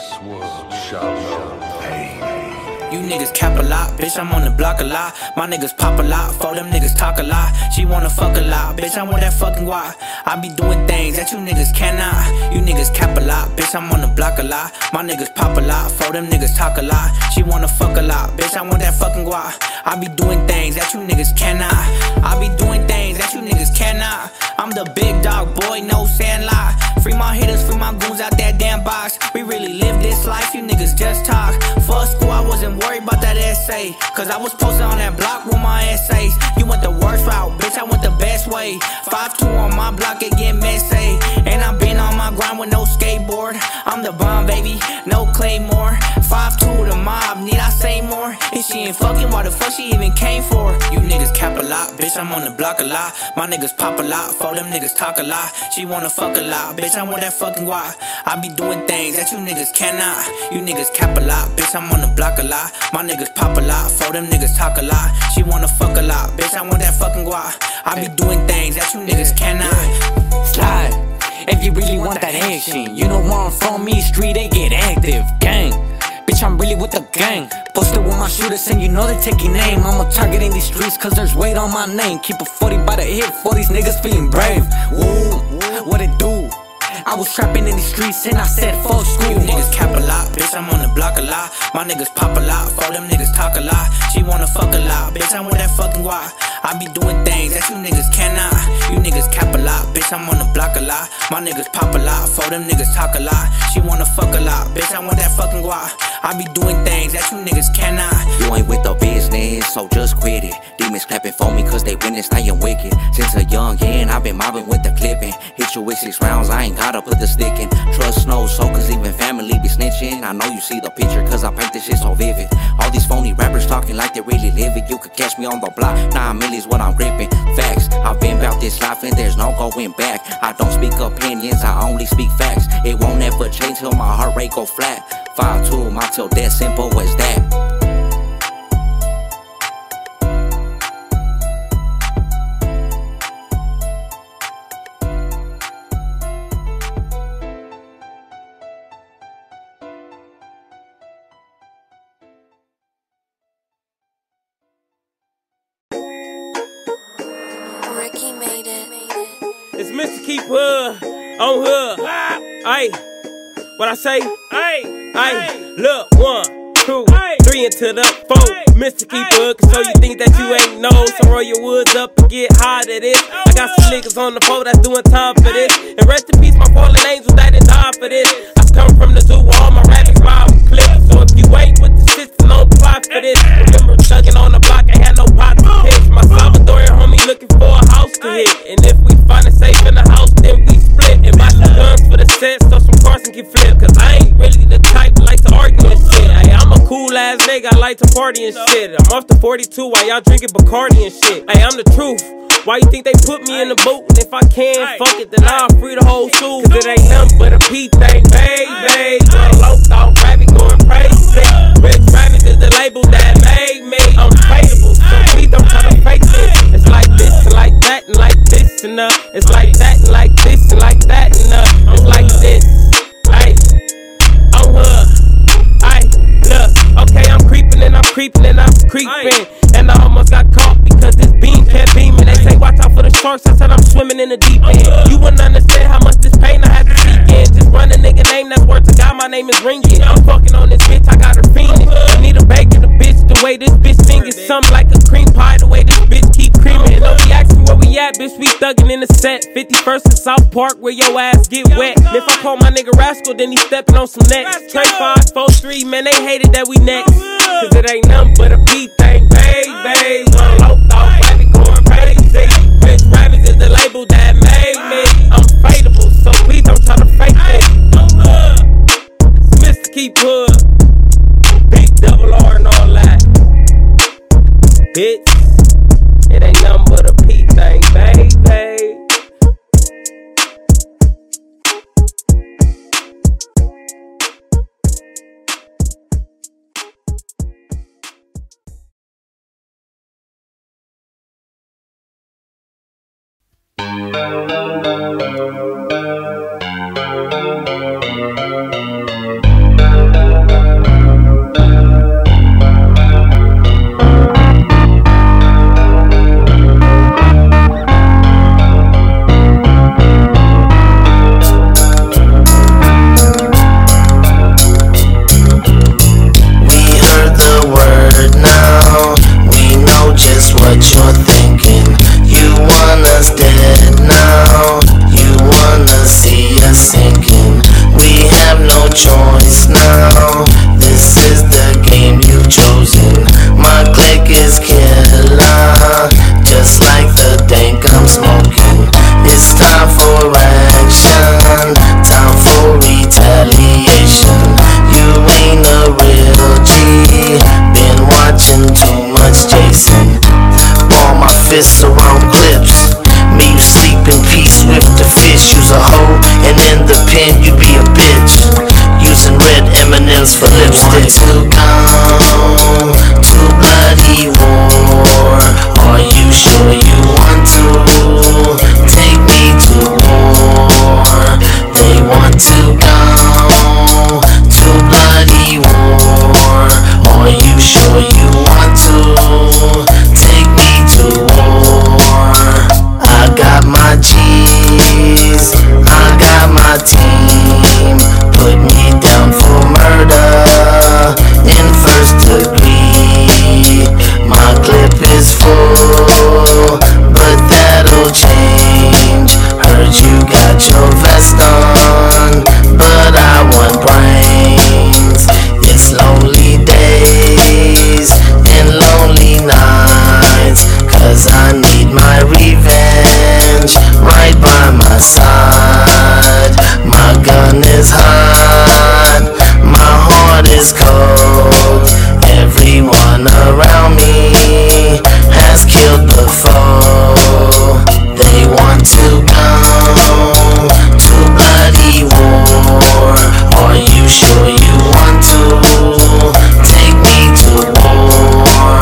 this world shall know pain. You niggas cap a lot, bitch, I'm on the block a lot. My niggas pop a lot, for them niggas talk a lot. She wanna fuck a lot, bitch, I want that fucking guap. I be doing things that you niggas cannot. You niggas cap a lot, bitch, I'm on the block a lot. My niggas pop a lot, for them niggas talk a lot. She wanna fuck a lot, bitch, I want that fucking guap. I be doing things that you niggas cannot. I be doing things that you niggas cannot. I'm the big dog boy, no sandlot. Free my hitters, free my goons out that damn box. We really live this life, you niggas just talk. For school, I wasn't worried about that essay, cause I was posted on that block with my essays. You went the worst route, bitch, I went the best way. 5'2" on my block, it get messy. And I been on my grind with no skateboard. I'm the bomb, baby, no claymore. 5'2" the mob, need I say more? If she ain't fucking, why the fuck she even came for? You niggas cap a lot, bitch, I'm on the block a lot. My niggas pop a lot, for them niggas talk a lot. She wanna fuck a lot, bitch, I want that fucking guap. I be doing things that you niggas cannot. You niggas cap a lot, bitch, I'm on the block a lot. My niggas pop a lot, for them niggas talk a lot. She wanna fuck a lot, bitch, I want that fucking guap. I be doing things that you niggas cannot. Slide, if you really want that action. You know where I'm from, me street, they get active. Gang, bitch, I'm really with the gang. Posted with my shooters and you know they taking aim. I'm a target in these streets cause there's weight on my name. Keep a 40 by the hip for these niggas feeling brave. Woo, what it do? I was trapping in the streets and I said fuck school. You niggas cap a lot, bitch, I'm on the block a lot. My niggas pop a lot, for them niggas talk a lot. She wanna fuck a lot, bitch, I want that fucking guap. I be doing things that you niggas cannot. You niggas cap a lot, bitch, I'm on the block a lot. My niggas pop a lot, for them niggas talk a lot. She wanna fuck a lot, bitch, I want that fucking guap. I be doing things that you niggas cannot. You ain't with the business, so just quit it. Demons clapping for me cause they witnessed I am wicked. Since a young end, I've been mobbing with the clipping. Hit you with 6 rounds, I ain't gotta put the stick in. Trust no soul cause even family be snitching. I know you see the picture cause I paint this shit so vivid. All these phony rappers talking like they really live it. You could catch me on the block, 9 millies what I'm gripping. Facts, I've been about this life and there's no going back. I don't speak opinions, I only speak facts. It won't ever change till my heart rate go flat. 5'2", my till that simple as that. Ricky made it. It's Mr. Keep Hood on Hood. Ayy, what I say? Ayy, look, 1, 2, 3 into the 4. Mr. Keep Hood, so you think that you ain't know. So roll your woods up and get high to this. I got some niggas on the floor that's doing time for this. And rest in peace, my fallen angels that didn't die for this. I come from the zoo, all my rabbits wild clips. So if you ain't with the system, don't apply for this. Remember thugging on the block, ain't had no pot to pitch. My Salvadorian homie looking for a house to hit. And if we find it safe in the house, then we split. And buy some guns for the set so some cars can get flipped. Cause I ain't really the type that like to argue and shit. Hey, I'm a cool ass nigga, I like to party and shit. I'm off the 42 while y'all drinking Bacardi and shit. Hey, I'm the truth. Why you think they put me in the boot? And if I can, fuck it, then I'll free the whole suit. Cause it ain't nothing but a P thing, baby. Low dog rabbit going crazy. Rich Rabbit is the label that made me unfadable. So please don't try to fake this. It's like this and like that and like this and it's like that and like this and like that and it's like this. Ay, I'm Hood. Ay, look, okay, I'm creeping and I'm creeping and I'm creeping. And I almost got caught because this beam kept beaming. They say watch out for the sharks, I said I'm swimming in the deep end. You wouldn't understand how much this pain I had to seek in. Just run a nigga name, that's word to God, my name is ringing. I'm fucking on this bitch, I got her fiending. I need a bacon, the bitch, the way this bitch singing. Something like a cream pie, the way this bitch keep creaming. And don't be asking where we at, bitch, we thugging in the set. 51st and South Park, where your ass get wet. And if I call my nigga Rascal, then he stepping on some necks. Trey 5, 4, 3, man, they hated that we next. Cause it ain't nothing but a P thing, baby. Low dog rabbit going crazy. Rich Rabbit is the label that made me unfadable. So please don't try to fake this. Mr. Keep Hood, big double R and all that. Bitch, it ain't nothing but a P thing, baby. what you're thinking. You want us dead now. You wanna see us sinking. We have no choice now. This is the game you've chosen. My clique is killer, just like the dank I'm smoking. It's time for action, time for retaliation. You ain't a real G, been watching too much Jason. Ball my fists around clips. Me, you sleep in peace with the fish. You's a hoe, and in the pen you be a bitch. Using red M&M's for lipstick. To go to bloody war. Are you sure you want to take me to war? They want to go to bloody war. Are you sure you want to take me to war? I got my G's, I got my team. Put me down for murder in first degree. My clip is full, but that'll change. Heard you got your vest on, but I want brains. It's lonely days and lonely nights, 'cause I need my revenge right by my side. My gun is hot, my heart is cold. Everyone around me has killed the foe. They want to go to bloody war. Are you sure you want to take me to war?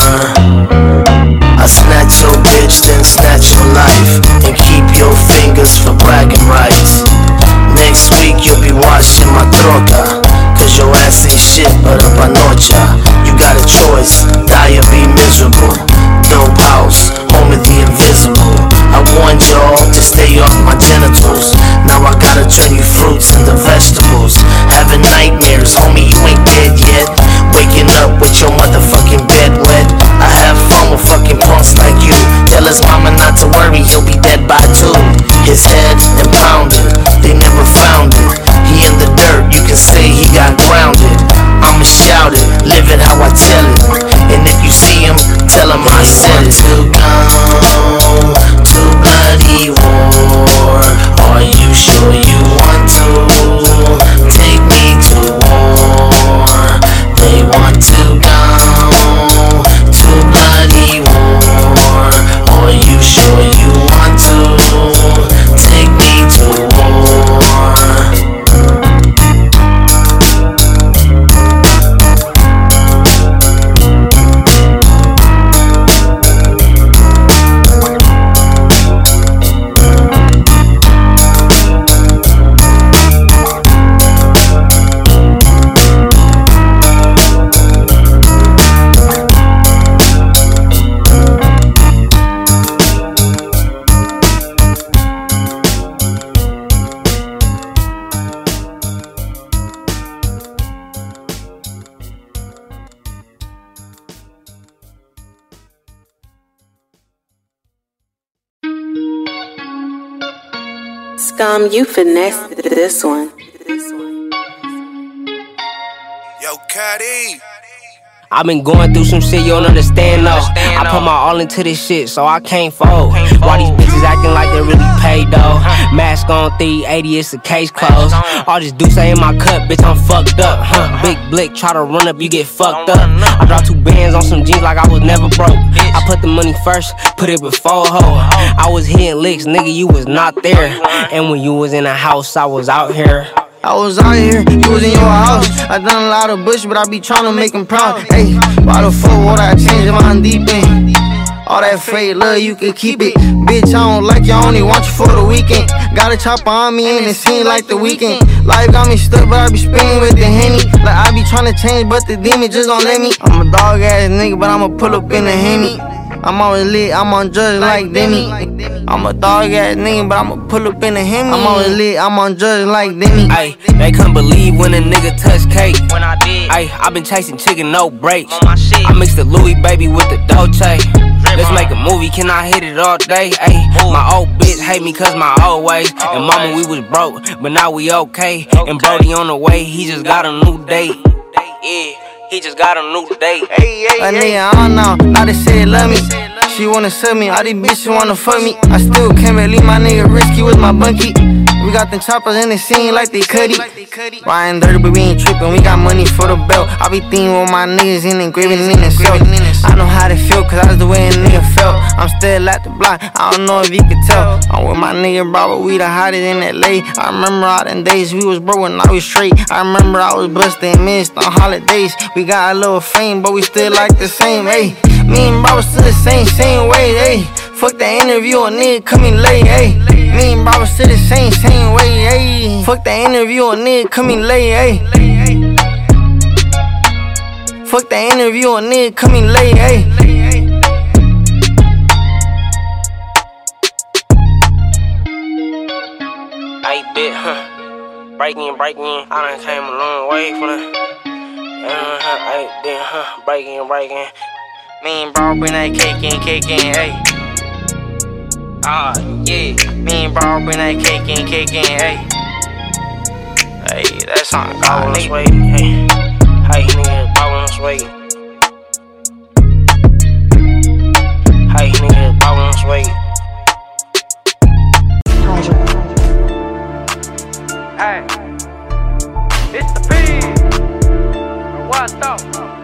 I snatch your bitch, then snatch your life, and keep your fingers for bragging rights. Next week you'll be washing my troca, 'cause your ass ain't shit but a panocha. You got a choice, die or be miserable. Dope house, home of the invisible. I warned y'all to stay off my genitals. Now I gotta turn you fruits into vegetables. Having nightmares, homie, you ain't dead yet. Waking up with your motherfucking bed wet. I have fun with fucking punks like you. Tell his mama not to worry, he'll be dead by 2. His head impounded, they never found it. He in the dirt, you can say he got grounded. I'ma shout it, live it how I tell it. And if you see him, tell him I said it. To go to bloody war. Are you sure you want to take me to war? They want to go to bloody war. Are you sure you want to take me to war? You finessed this one. Yo, Cuddy. I've been going through some shit you don't understand though. I put my all into this shit, so I can't fold. Why these bitches acting like they really paid though? Mask on 380, it's the case closed. All this Deuce in my cup, bitch, I'm fucked up. Big blick, try to run up, you get fucked up. I dropped 2 bands on some jeans like I was never broke. I put the money first, put it before hoe. I was hitting licks, nigga, you was not there. And when you was in the house, I was out here. I was out here, you was in your house. I done a lot of bush, but I be tryna make them proud. Hey, why the fuck would I change if I'm deep in? All that fake love, you can keep it. Bitch, I don't like you, I only want you for the weekend. Got a chopper on me and it seems like the weekend. Life got me stuck, but I be spinning with the Henny. Like I be tryna change, but the demon just don't let me. I'm a dog ass nigga, but I'ma pull up in the Henny. I'm always lit, I'm on drugs like Demi. I'm a dog ass nigga, but I'ma pull up in the Hemi. I'm always lit, I'm on drugs like Demi. Ay, they couldn't believe when a nigga touched cake. When I did, I been chasing chicken, no brakes. I mixed the Louis baby with the Dolce. Let's make a move. movie, can I hit it all day? Ayy, my old bitch hate me cause my old ways. And mama, we was broke, but now we okay. And Brody on the way, he just got a new date. Yeah, he just got a new date. A nigga, I don't know, all they say love me. She wanna sub me, all these bitches wanna fuck me. I still can't believe my nigga Risky was my bunkie. We got them choppers in the scene like they cutty. Riding dirty, but we ain't trippin', we got money for the belt. I be thinking with my niggas in engraving in the cell. I know how they feel, cause that's the way a nigga felt. I'm still at the block, I don't know if you could tell. I'm with my nigga bro, but we the hottest in LA. I remember all them days we was broke and I was straight. I remember I was bustin' missed on holidays. We got a little fame, but we still like the same, ayy. Me and bro still the same way, ayy. Fuck that interview, a nigga coming late, ayy. Me and bro still the same way, ayy. Fuck that interview, a nigga coming late, ayy. Fuck that interview, a nigga coming late, ayy. Ayy, bitch, breaking, I done came a long way from that. Ayy, bitch, breaking. Me and bro bring that cake in, ayy. Yeah. Me and bro bring that cake in, ayy. Hey, that song Ball on got this me. way, hey, nigga, ball on this way. Hey, nigga, ball on this way. Hey, it's the P. What though?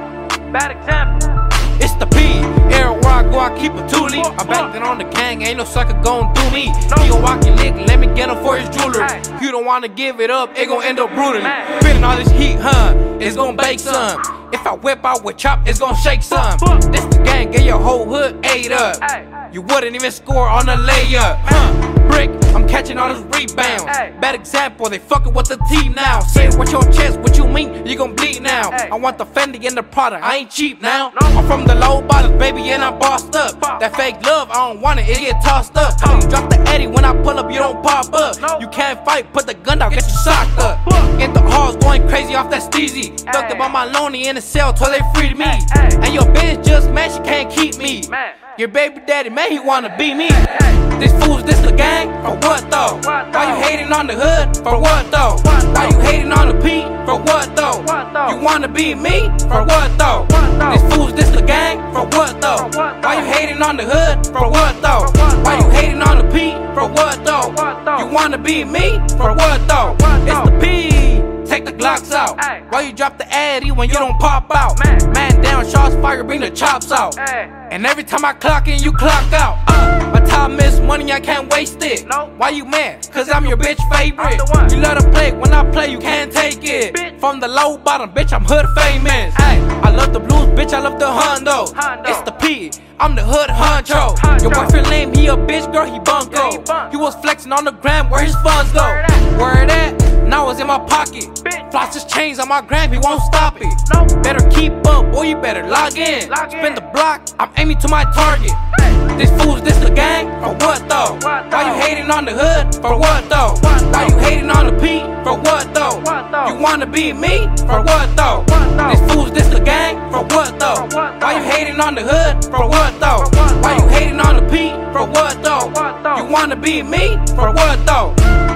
Bad example. It's the P. Everywhere I go, I keep a toolie. I'm backing on the gang, ain't no sucker gon' do me. He gon' walk your lick, let me get him for his jewelry. You don't wanna give it up, it gon' end up brutally. Feeling all this heat, it's gon' bake some. If I whip out with chop, it's gon' shake some. This the gang, get your whole hood ate up. You wouldn't even score on a layup, Brick, I'm catching all those rebounds. Bad example, they fucking with the team now. Say it with your chest, what you mean? You gon' bleed now. I want the Fendi and the product, I ain't cheap now. I'm from the low bottoms, baby, and I'm bossed up. That fake love, I don't want it, it get tossed up. You drop the Eddie, when I pull up, you don't pop up. You can't fight, put the gun down, get you socked up. Get the halls going crazy off that steezy. Ducked up on my lonely in the cell till they freed me. And your bitch just mad, she can't keep me. Your baby daddy, man, he wanna be me. This fool's this the gang? For what though? Why you hating on the hood? For what though? Why you hating on the P? For what though? You wanna be me? For what though? This fool's this the gang? For what though? Why you hating on the hood? For what though? Why you hating on the P? For what though? You wanna be me? For what though? It's the P. Take the Glocks out. Why you drop the Addy when you don't pop out? Man down, shots fire, bring the chops out. And every time I clock in, you clock out. My time is money, I can't waste it. Why you mad? Cause I'm your bitch favorite. You love to play, when I play, you can't take it. From the low bottom, bitch, I'm hood famous. I love the blues, bitch, I love the Hondo. It's the P, I'm the hood honcho. Your boyfriend lame, he a bitch, girl, he bunko. He was flexing on the gram, where his funds go? Where it at? Now it's in my pocket. Floss his chains on my gram, he won't stop it. Better keep up, boy, you better log in. Spin the block, I'm aiming to my target. This fool's this the gang? For what though? Why you hating on the hood? For what though? Why you hating on the P? For what though? You wanna be me? For what though? This fool's this the gang? For what though? Why you hating on the hood? For what though? Why you hating on the P? For what though? You wanna be me? For what though?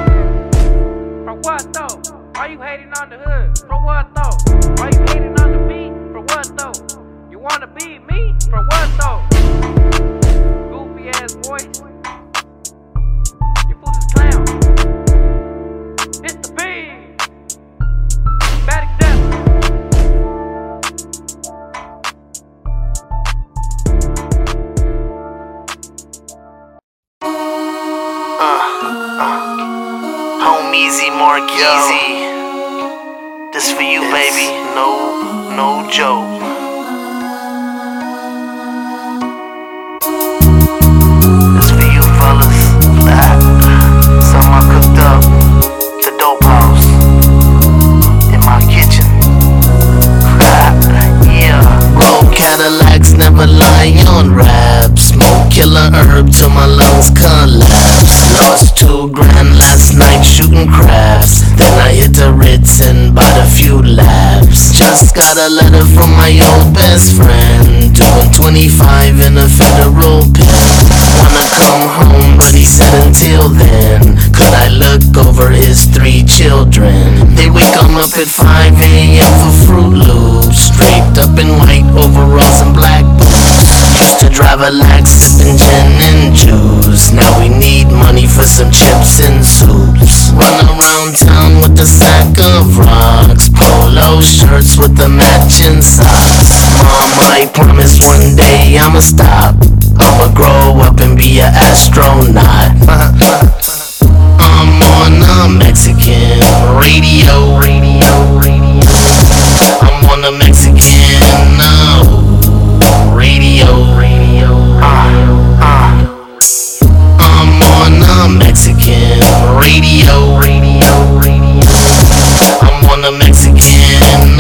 For what though? Why you hating on the hood? For what though? Why you hating on the beat? For what though? You wanna be me? For what though? Goofy ass voice. You fools is clown. It's the B. Bad example. Home easy, Mark easy. This for you, baby. No joke. This for you, fellas. Something I cooked up. The dope house. In my kitchen. Yeah. Roll Cadillacs, never lie on rap. Smoke killer herb till my lungs collapse. Lost $2 grand last night shooting craps. Then I hit the Ritz and bought a few laps. Just got a letter from my old best friend, doing 25 in a federal pen. over his 3 children. They wake him up at 5 a.m. for Fruit Loops, draped up in white overalls and black boots. Used to drive a Lexus, sipping gin and juice. Now we need money for some chips and soups. Run around town with a sack of rocks, polo shirts with the matching socks. Mom, I promise one day I'ma stop. I'ma grow up and be an astronaut. I'm on a Mexican radio. I'm on a Mexican radio. I'm on a Mexican radio. I'm on a Mexican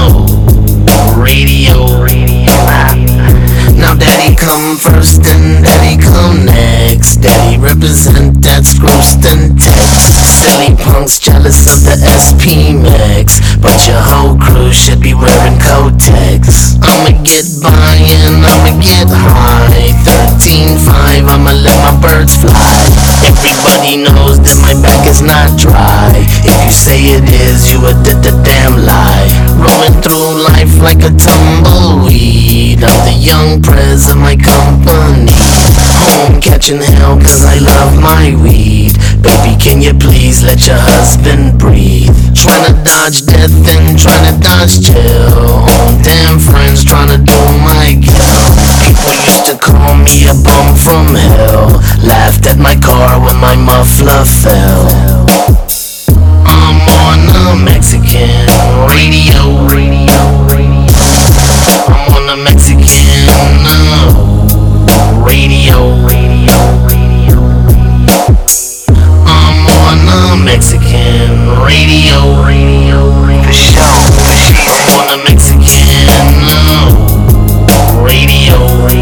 radio. Now daddy come first and daddy come next. Daddy represent that Scrooston text. Silly punks jealous of the SP Max, but your whole crew should be wearing Kotex. I'ma get by and I'ma get high. 13.5, I'ma let my birds fly. Everybody knows that my back is not dry. If you say it is, you a damn lie. Rolling through life like a tumbleweed. I'm the young prez of my company. Home catching hell cause I love my weed. Baby, can you please let your husband breathe? Tryna dodge death and tryna dodge jail. Own damn friends tryna do my kill. People used to call me a bum from hell. Laughed at my car when my muffler fell. I'm on a Mexican radio. I'm on a Mexican radio. I'm on a Mexican radio. For sure, I'm on a Mexican radio.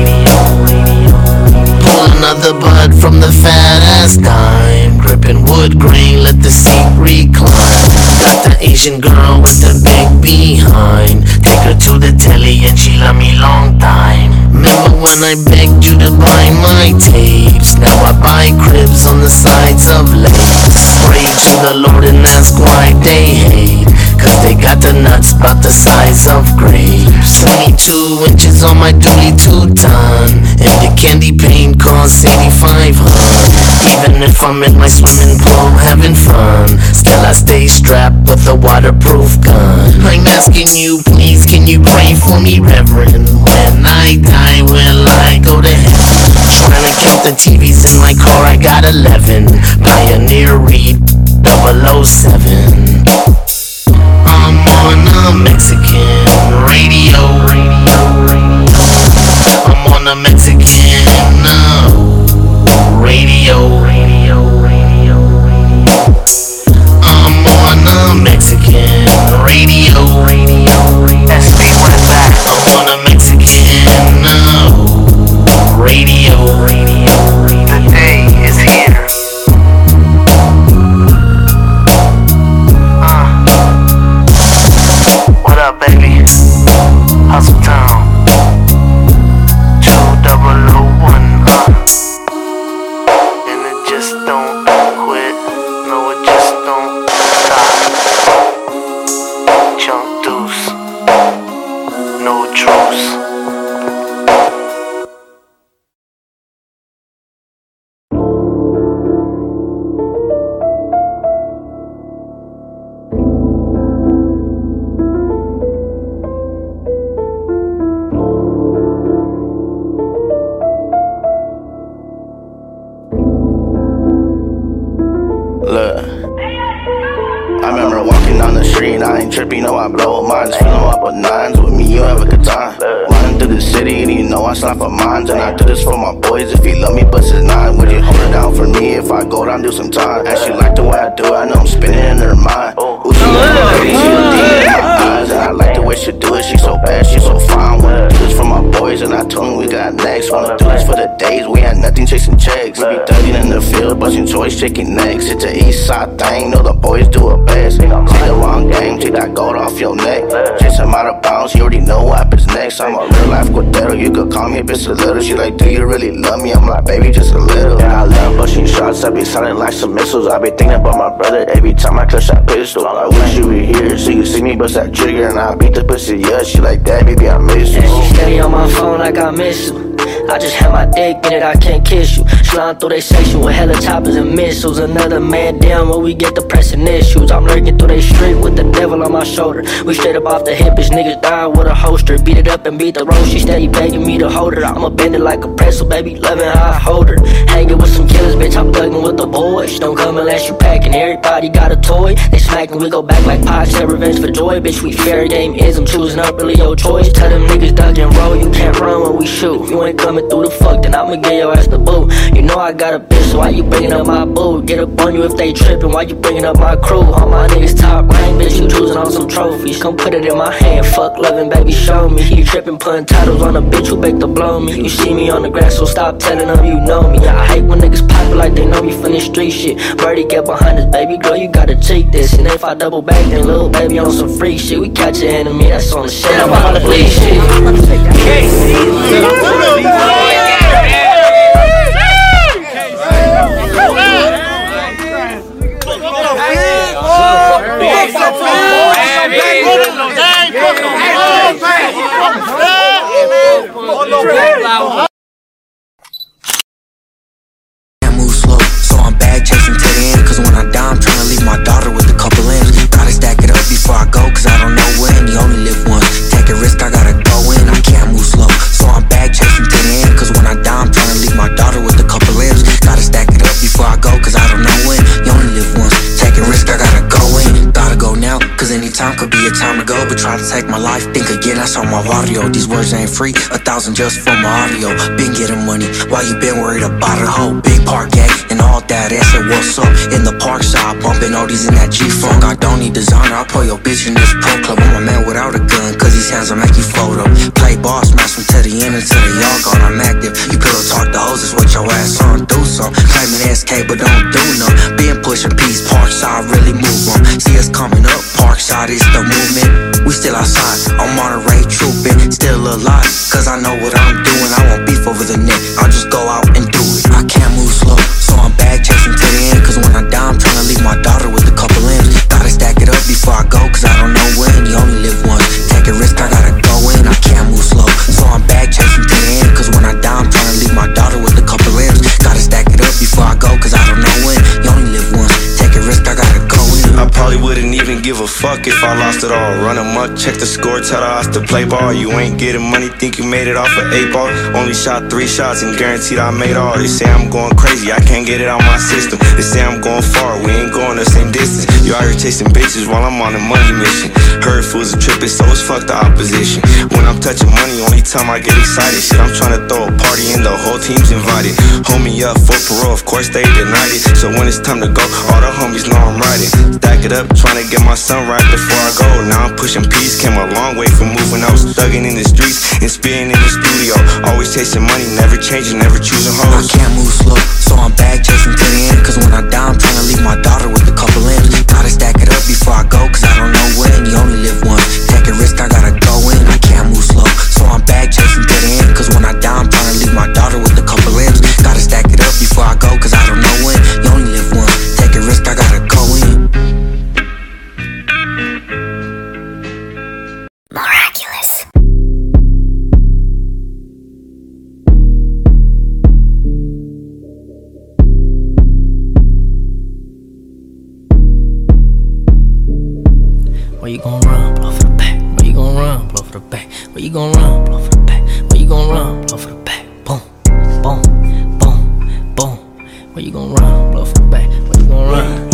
Pull another bud from the fat ass dime. Gripping wood grain, let the seat recline. Got the Asian girl with the big behind. Take her to the telly and she love me long time. Remember when I begged you to buy my tapes? Now I buy cribs on the sides of lakes. Pray to the Lord and ask why they hate, cause they got the nuts about the size of grapes. 22 inches on my dually 2-ton, and the candy paint costs 8,500. Even if I'm in my swimming pool having fun, still I stay strapped with a waterproof gun. I'm asking you, please, can you pray for me, Reverend? When I die, will I go to heaven? Trying to count the TVs in my car, I got 11. Pioneer Reed 007. I'm on a Mexican radio. I'm on a Mexican radio. I'm on a Mexican radio. SB went back. I'm on a Mexican radio. The day is here. What up, baby? Hustle Town 2001. And it just don't quit. No, it just don't stop. Chunk deuce. No truce. Trippy, know I blow up mines, fill them up with nines. With me, you have a good time. Running through the city, and you know I slap for mines. And I do this for my boys. If you love me, bust his 9. Would you hold it down for me if I go down, do some time? And she like the way I do it, I know I'm spinning in her mind. Ooh, she looking pretty, she a demon in my eyes. And I like the way she do it, she so bad, she so fine. When Do this for my boys and I told them we got next. Wanna do this for the days we had nothing chasing checks. We be thugging in the field, busting choice, shaking necks. It's a east side thing, know the boys do it best. See the long game, take that gold off your neck. Chase him out of bounds, you already know what happens next. I'm a real life Cordero, you could call me a bitch a little. She like, do you really love me? I'm like, baby, just a little. Yeah, I love busting shots, I be sounding like some missiles. I be thinking about my brother every time I clutch that pistol. I wish you were here so you see me bust that trigger and I beat the pussy, yeah. She like that, baby, I miss you. And she steady on my phone like I miss you. I just had my dick in it, I can't kiss you. Sliding through they section with hella choppers and missiles. Another man down where we get the pressing issues. I'm lurking through they street with the devil on my shoulder. We straight up off the hip, bitch, niggas dying with a holster. Beat it up and beat the road, she steady begging me to hold her. I'ma bend it like a pretzel, baby, loving how I hold her. Hanging with some killers, bitch, I'm thugging with the boys. Don't come unless you packing, everybody got a toy. They smacking, we go back like Pac, said revenge for joy. Bitch, we fair game is, I'm choosing up really your choice. Tell them niggas duck and roll, you can't run when we shoot. If you ain't coming through the fuck, then I'ma get your ass the boot. You know I got a bitch, so why you bringing up my boo? Get up on you if they trippin', why you bringing up my crew? All my niggas top rank, bitch, you choosing on some trophies. Come put it in my hand, fuck loving, baby, show me. You trippin', putting titles on a bitch who beg to blow me. You see me on the grass, so stop telling them you know me. I hate when niggas pop it like they know me from the street shit. Birdie get behind us, baby girl, you gotta take this. And if I double back, then little baby on some free shit. We catch an enemy, that's on the shit, I'm on the bleed shit. Can't move slow, so I'm bag chasing to the end. Cause when I die, I'm trying to leave my daughter with a couple M's. Gotta stack it up before I go, cause I don't know when. You only live once, take a risk, I gotta go in. I can't move slow, so I'm bag chasing to the end. Cause when I die, I'm trying to leave my daughter with a couple M's. Gotta stack it up before I go, cause I don't know when. You only live once, take a risk, I gotta go in. Gotta go now, cause any time could be a time to go. But try to take my life, think again, that's on my audio. These words ain't free, 1,000 just for my audio. Been getting money, while you been worried about a hoe. Big park gang, and all that ass, said what's up? In the park side, bumping oldies in that G-Funk. I don't need designer, I'll pull your bitch in this pro club. I'm a man without a gun, cause these hands will make you photo. Play ball, smash from to the end until they all gone. I'm active, you pillow talk the hoes, that's what your ass on. Do some, claiming SK but don't do none. Been pushing peace, park side, really move on. See us coming up, park side is the movement. We still outside, I'm Monterey trooping. Still alive, cause I know what I'm doing. I won't beef over the net, I'll just go out and do it. I can't move slow, so I'm bag chasing to the end. Cause when I die, I'm trying to leave my daughter with a couple M's. Gotta stack it up before I go, cause I don't know when. You only live once, take a risk, I gotta go in. I can't move slow, so I'm bag chasing to the end. Cause when I die, I'm trying to leave my daughter with a couple M's. Gotta stack it up before I go, cause I don't know when. You only live once, take a risk, I gotta go in. I probably wouldn't even give a fuck if I lost it all. Run 'em up, check the score, tell the odds to play ball. You ain't getting money, think you made it off an 8-ball. Only shot 3 shots and guaranteed I made all. They say I'm going crazy, I can't get it out my system. They say I'm going far, we ain't going the same distance. You out here chasing bitches while I'm on a money mission. Heard fools are tripping, so it's fuck the opposition. When I'm touching money, only time I get excited. Shit, I'm trying to throw a party and the whole team's invited. Hold me up for parole, of course they denied it. So when it's time to go, all the homies know I'm riding. Stack it up, trying to get my son right before I go. Now I'm pushing peace, came a long way from moving out. Thugging in the streets and spitting in the studio. Always chasing money, never changing, never choosing hoes. I can't move slow, so I'm bag chasing to the end. Cause when I die, I'm trying to leave my daughter with a couple M's. Gotta stack it up before I go, cause I don't know when. You only live once, take a risk, I gotta go in. I can't move slow, so I'm bag chasing to the end. Cause when I die, I'm trying to leave my daughter with a couple M's. Gotta stack it up before I go, cause I don't know when. You only live once, take a risk, I gotta go in. Miraculous. Where you gon' run, blow for the back? Where you gon' run, blow for the back? Where you gon' run, blow for the back? Where you gon' run, blow for the back? Boom, boom, boom, boom. Where you gon' run, blow for the back? Where you gon' run? You so crazy.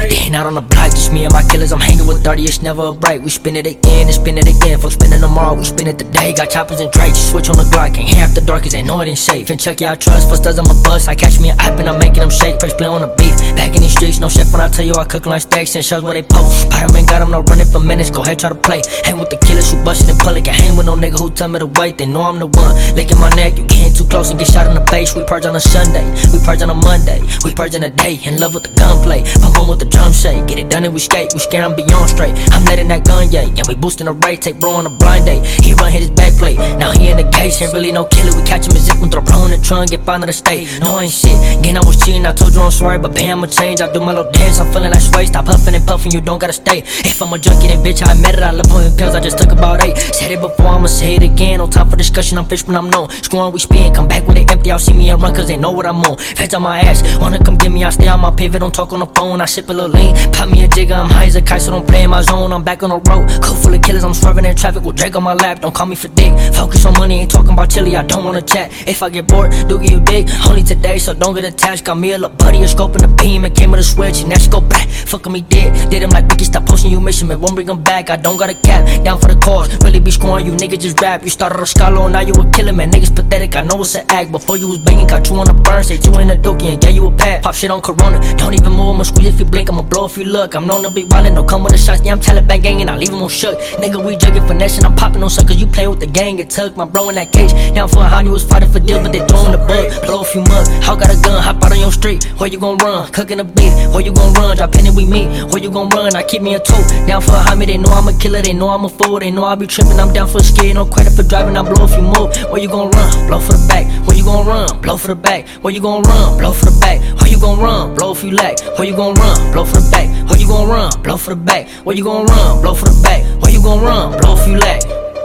They ain't out on the block, just me and my killers. I'm hanging with 30, it's never a break. We spin it again and spin it again. For spinning tomorrow, we spin it today. Got choppers and Drake, switch on the Glock. Can't hear after dark, cause they know it ain't safe. And check, yeah, I trust. First does I'm a bust. I catch me an app and I'm making them shake. Press play on the beat. Back in these streets, no chef when I tell you I cook like steaks and shows where they post. Spider-Man got them, no running for minutes. Go ahead, try to play. Hang with the killers who bustin' in public. I hang with no nigga who tell me to wait. They know I'm the one. Licking my neck, you getting too close and get shot in the face. We purge on a Sunday, we purge on a Monday. We purge in a day, in love with the gunplay. Pump on with the drum shake, get it done and we skate. We scare, I'm beyond straight. I'm letting that gun yay, and we boosting the rate. Take bro on a blind day, he run hit his back plate. Now he in the case, ain't really no killer. We catch him and zip him, throw bro in the trunk, get found in the state. No, I ain't shit, again I was cheating, I told you I'm sorry, but pay I'ma change. I do my little dance, I'm feeling like sway. Stop huffing and puffing, you don't gotta stay. If I'm a junkie, then bitch, I admit it. I love popping pills, I just took about 8. Said it before, I'ma say it again. No time for discussion, I'm fish when I'm known. Screwing, we spin, come back when they empty. Y'all see me and run, cause they know what I'm on. Feds on my ass, wanna come get me, I stay on my pivot. Don't talk on the phone, I sip a little lean. Pop me a jigger, I'm high as a kite, so don't play in my zone. I'm back on the road, coat full of killers, I'm swerving in traffic with Drake on my lap. Don't call me for dick, focus on money, ain't talking about chili. I don't wanna chat, if I get bored, do give you dick. Only today, so don't get attached. Got me a little buddy, a scope and a beam, and came with a switch, and that she go back. Fuckin' me dead, did him like Ricky, stop posting you mission, man, won't bring him back. I don't got a cap, down for the cause, really be scoring, you niggas just rap. You started a scholar, now you a killer, man, niggas pathetic. I know it's an act, before you was banging, got you on the burn, say you in a dookie, and yeah, you a pat. Pop shit on Corona, don't even move, I'ma squeeze if you blink, I'ma blow if you look. I'm known to be wildin', don't come with the shots, yeah, I'm Taliban gangin', I leave him on shook. Nigga, we juggin' finesse, and I'm poppin' on suckers, you play with the gang, get tucked. My bro in that cage, down for a honey was fighting for deal, but they throwin' the bug. Blow a few mugs, how got a gun, hop out on your street, where you gon' run? Cookin' a beef, where you gon' run? Drop penny with me, where you gon' run? I keep me a tote, down for a homie, they know I'm a killer, they know I'm a fool, they know I be trippin', I'm down for a skid, no credit for driving, I blow a few more. Where you gon' run? Blow for the back, where you gon' run? Blow for the back, where you gon' run? Blow for the back, where you gon' run? Blow if you lack, where you gon' run? Blow for the back, where you gon' run? Blow for the back, where you gon' run? Blow for the back, where you gon' run? Blow if you lack.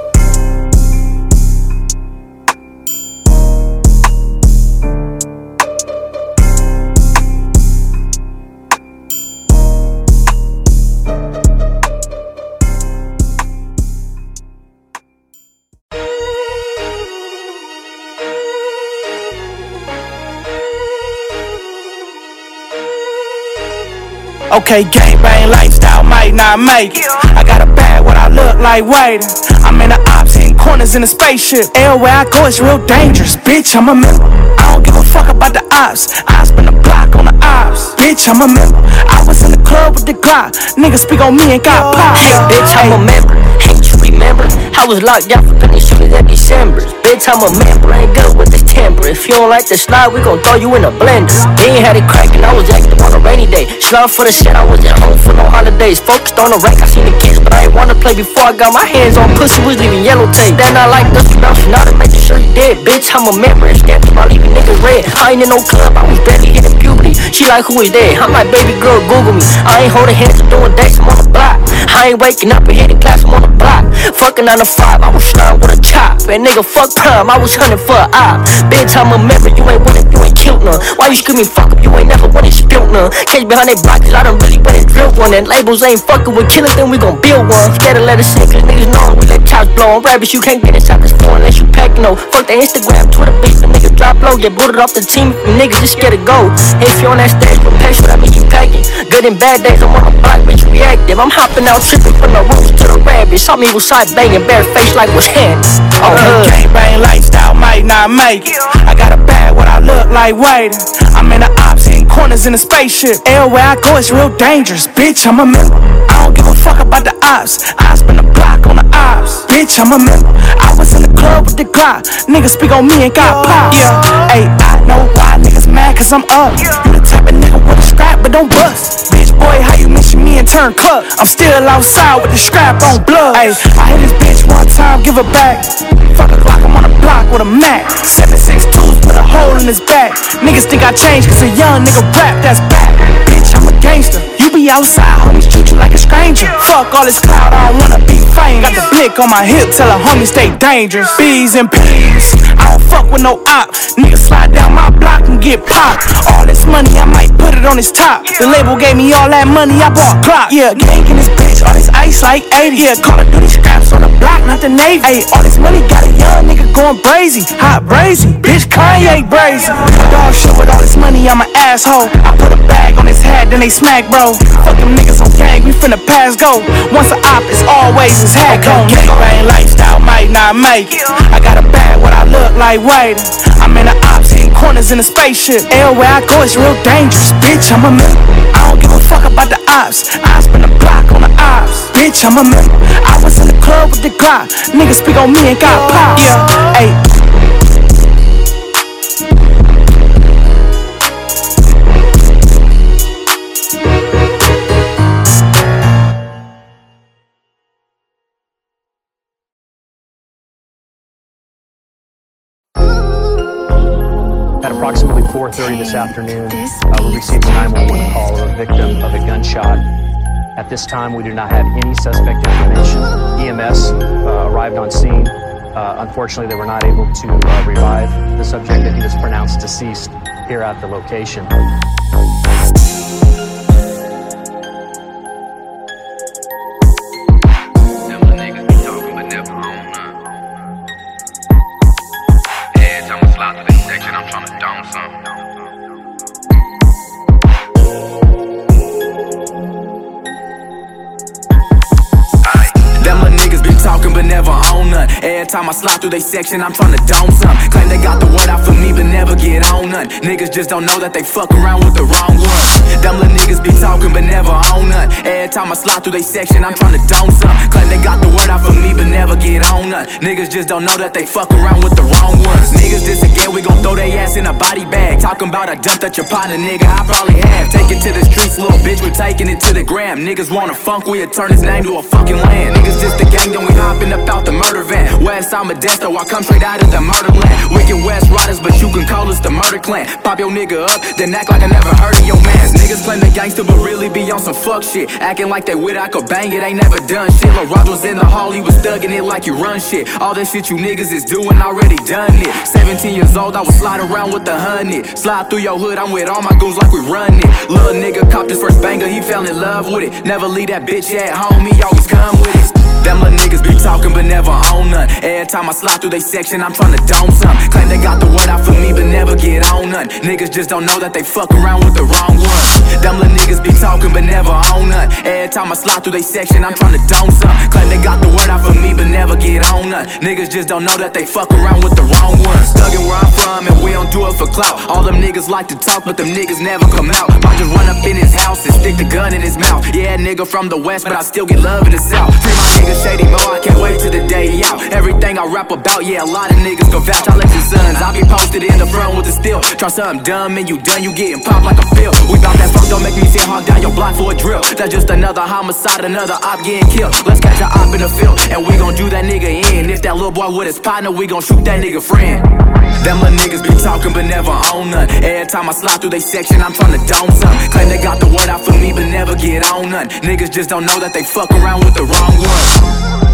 Okay, gangbang lifestyle might not make it. I got a bag, what I look like waiting. I'm in the ops, hitting corners in a spaceship. Everywhere I go, it's real dangerous. Bitch, I'm a member. I don't give a fuck about the ops. I spin a block on the ops. Bitch, I'm a member. I was in the club with the Glock. Niggas speak on me and got pop. Hey, bitch, I'm a member. Ain't you remember? I was locked down for penny shooters at December. Bitch, I'm a member. Ain't good with this temper. If you don't like the slide, we gon' throw you in a blender. They ain't had it crackin', I was active on a rainy day. Slide for the shit, I was at home for no holidays. Focused on the rank, I seen the kids, but I ain't wanna play before I got my hands on pussy, was leaving yellow tape. Then I like this, bouncing out and making sure you dead. Bitch, I'm a member, and stamped by leaving niggas red. I ain't in no club, I was barely hitting puberty. She like, who is that? I'm like, baby girl, Google me. I ain't holding hands or doing dates, I'm on the block. I ain't waking up and hitting class, I'm on the block. Fucking 9 to 5, I was slime with a chop. And nigga, fuck prime, I was hunting for an op. Bitch, I'm a member, you ain't winning, you ain't killed none. Why you screaming fuck up, you ain't never won it, spilt none. Catch behind they block, cause I done really went and drilled one. And labels ain't fucking with killers, then we gon' build one. Scared to let it sink, cause niggas know we let chops blow. On rabbits, you can't get inside this phone unless you pack no. Fuck the Instagram, Twitter, beef, the niggas drop low. Get booted off the team, you niggas just scared to go. If you on that stage, with patience, that mean you packing. Good and bad days, I'm on the block, bitch, reactive. I'm hopping out, tripping from the roof to the rabbits. Saw me with side banging, bare face like what's handy. Oh, gangbang lifestyle might not make it. I got a bag, what I look like waiting. I'm in the ops, hitting corners in a spaceship. Everywhere I go, it's real dangerous. Bitch, I'm a member. I don't give a fuck about the ops. I spin a block on the ops. Bitch, I'm a member. I was in the club with the Glock. Niggas speak on me and got pop. Yeah, ayy, I know why niggas mad, cause I'm up. You the type of nigga with a scrap, but don't bust. Bitch, boy, how you mention me and turn cup? I'm still outside with the scrap on blood. Ayy, I hit this bitch one time, give her back. Fuck a Glock, I'm on the block with a Mac. 7.62s with a hole in his back. Niggas think I changed cause a young nigga rap, that's back. Bitch, I'm a gangster. You be outside, homies treat you like a stranger. Fuck all this clout, I don't wanna be famous. Got the blick on my hip, tell a homie stay dangerous. B's and P's, I don't fuck with no op. Niggas slide down my block and get popped. All this money, I might put it on his top. The label gave me all that money, I bought clock. Yeah, gang in this bitch, all this ice like 80. Yeah, Call of Duty scraps on the block, not the Navy. Ayy, all this money got a young nigga going brazy. Hot brazy, bitch Kanye brazy. Dog shit with all this money, I'm an asshole. I put a bag on his head, then they smack, bro. Fuck them niggas on gang, we finna pass go. Once a op, it's always his head gone. Gangbang lifestyle might not make it. I got a bag, what I look like waiting. I'm in the ops, hitting corners in a spaceship. Everywhere I go, it's real dangerous. Bitch, I'm a member. I don't give a fuck about the ops. I spend a block on the ops. Bitch, I'm a member. I was in the club with the Glock. Niggas speak on me and got pop. Yeah, ayy. At approximately 4:30 this afternoon, we received a 911 call of a victim of a gunshot. At this time, we do not have any suspect information. EMS arrived on scene. Unfortunately, they were not able to revive the subject, and he was pronounced deceased here at the location. I'm tryna dome something. Them little niggas be talking but never own none. Every time I slide through they section, I'm tryna dome some. Claim they got the word out for me but never get on none. Niggas just don't know that they fuck around with the wrong one. Them little niggas be talking but never own none. Every time I slide through they section, I'm tryna dome some. Claim they got the word out for me but never get on none. Niggas just don't know that they fuck around with the wrong ones. Niggas this again, we gon' throw they ass in a body bag. Talking about I dumped at your partner, nigga, I probably have. Take it to the streets, little bitch, we taking it to the gram. Niggas wanna funk, we'll turn his name to a fucking land. Niggas just a gang, then we hopping up out the murder van. Westside Modesto, I come straight out of the murder land. Wicked West Riders, but you can call us the murder clan. Pop your nigga up, then act like I never heard of your mans. Niggas claim they gangster, but really be on some fuck shit. Acting like they with I could bang it, ain't never done shit. Lil' Raj was in the hall, he was thugging it like you run shit. All that shit you niggas is doing, already done it. 17 years old, I was sliding around with the 100. Slide through your hood, I'm with all my goons like we run it. Little nigga copped his first banger, he fell in love with it. Never leave that bitch at home, he always come with it. Them little niggas be talking but never own none. Every time I slide through they section, I'm tryna dome some. Claim they got the word out for me but never get on none. Niggas just don't know that they fuck around with the wrong one. Them little niggas be talking but never own none. Every time I slide through they section, I'm tryna dome some. Claim they got the word out for me but never get on none. Niggas just don't know that they fuck around with the wrong ones. Thuggin' where I'm from and we don't do it for clout. All them niggas like to talk but them niggas never come out. Might just run up in his house and stick the gun in his mouth. Yeah, nigga from the west but I still get love in the south. Free my nigga Shady Mo, I can't wait till the day out. Everything I rap about, yeah, a lot of niggas go vouch. I let your sons, I be posted in the front with the steel. Try something dumb and you done, you getting popped like a pill. We bout that fuck, don't make me sit hard down your block for a drill. That's just another homicide, another op getting killed. Let's catch a op in the field and we gon' do that nigga in. If that little boy with his partner, we gon' shoot that nigga friend. Them little niggas be talking but never own none. Every time I slide through they section, I'm tryna dome some. Claim they got the word out for me but never get on none. Niggas just don't know that they fuck around with the wrong one.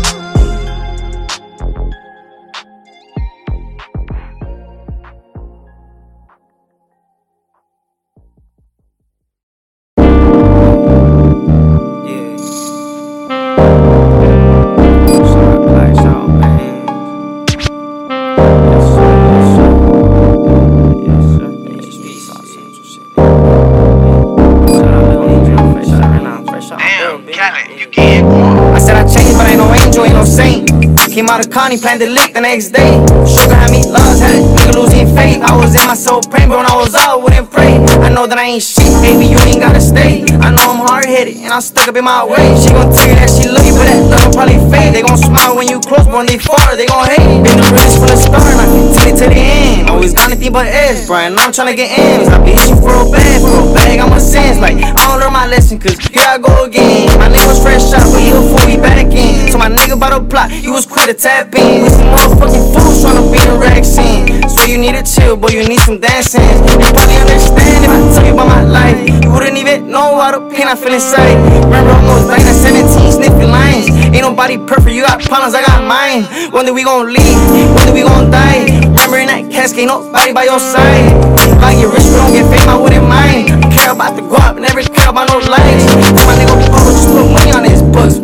Came out of Connie, planned to lick the next day. Sugar had me lost, had a nigga losing faith. I was in my soul praying, but when I was out, wouldn't pray. I know that I ain't shit, baby, you ain't gotta stay. I know I'm hard-headed, and I'm stuck up in my way. She gon' tell you that she love you, but that love will probably fade. They gon' smile when you close, but when they far, they gon' hate. Been the realest from the start, and I continue to the end. Always got anything but S, Brian, I'm tryna get M's. I be itching for a bag, I'm a sense. Like, I don't learn my lesson, cause here I go again. My nigga was fresh out, but he a fool, he back in. So my nigga bout to plot, he was quick to tap in. We some motherfucking fools tryna be the racks in. So you need to chill, boy, you need some dancing. You probably understand if I tell you about my life. You wouldn't even know how the pain I feel inside. Remember almost dying at 17, sniffing lines. Ain't nobody perfect, you got problems, I got mine. One day we gon' leave, one day we gon' die. Remember in that casket, ain't nobody by your side. If I get rich, we don't get fame, I wouldn't mind. I care about the growth.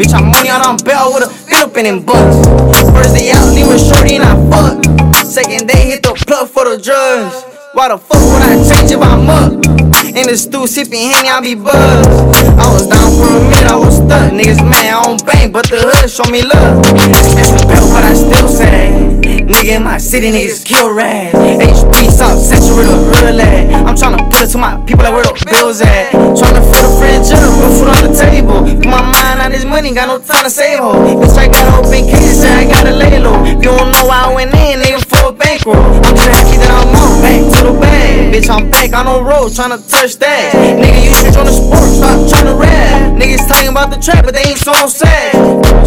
Bitch, I'm money out on bail with a fit up in them bucks. First day out, leave with shorty and I fuck. Second day, hit the plug for the drugs. Why the fuck would I change if I'm up? In the stew, sipping Henny, I be buzzed. I was down for a minute, I was stuck. Niggas mad, I don't bang, but the hood show me love. Extra belt, but I still say, nigga in my city, niggas kill rats. HP South Central with a real lad. I'm tryna put it to my people like where the bills at. Tryna fill the fridge up, put food on the table. Put my mind on this money, got no time to save ho. Bitch, I got open cases, say I gotta lay low. If you don't know why I went in, nigga, for a bankroll. I'm just happy that I'm on, back to the bag. Bitch, I'm back on the road, tryna touch that. Nigga, you switch on the sport, stop tryna rap. Niggas talking about the trap, but they ain't so sad.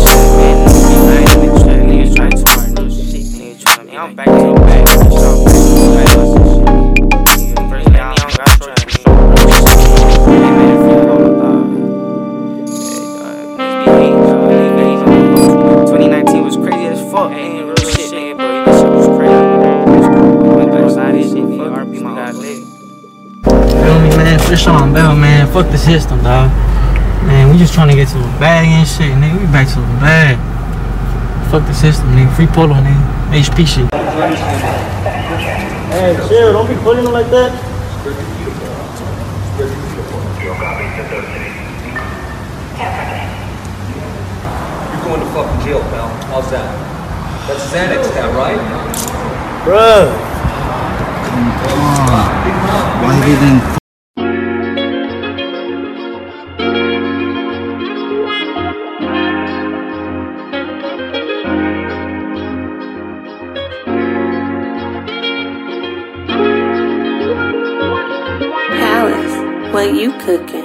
Niggas try to hard, no shit, niggas try me. I'm back to the bag. Fish on bell, man. Fuck the system, dog. Man, we just trying to get to a bag and shit, nigga. We back to the bag. Fuck the system, nigga. Free polo, nigga. HP shit. Hey, chill. Don't be putting them like that. You're going to fucking jail, pal. How's that? That's Xanax now, right? Bruh. Why he didn't? What you cooking?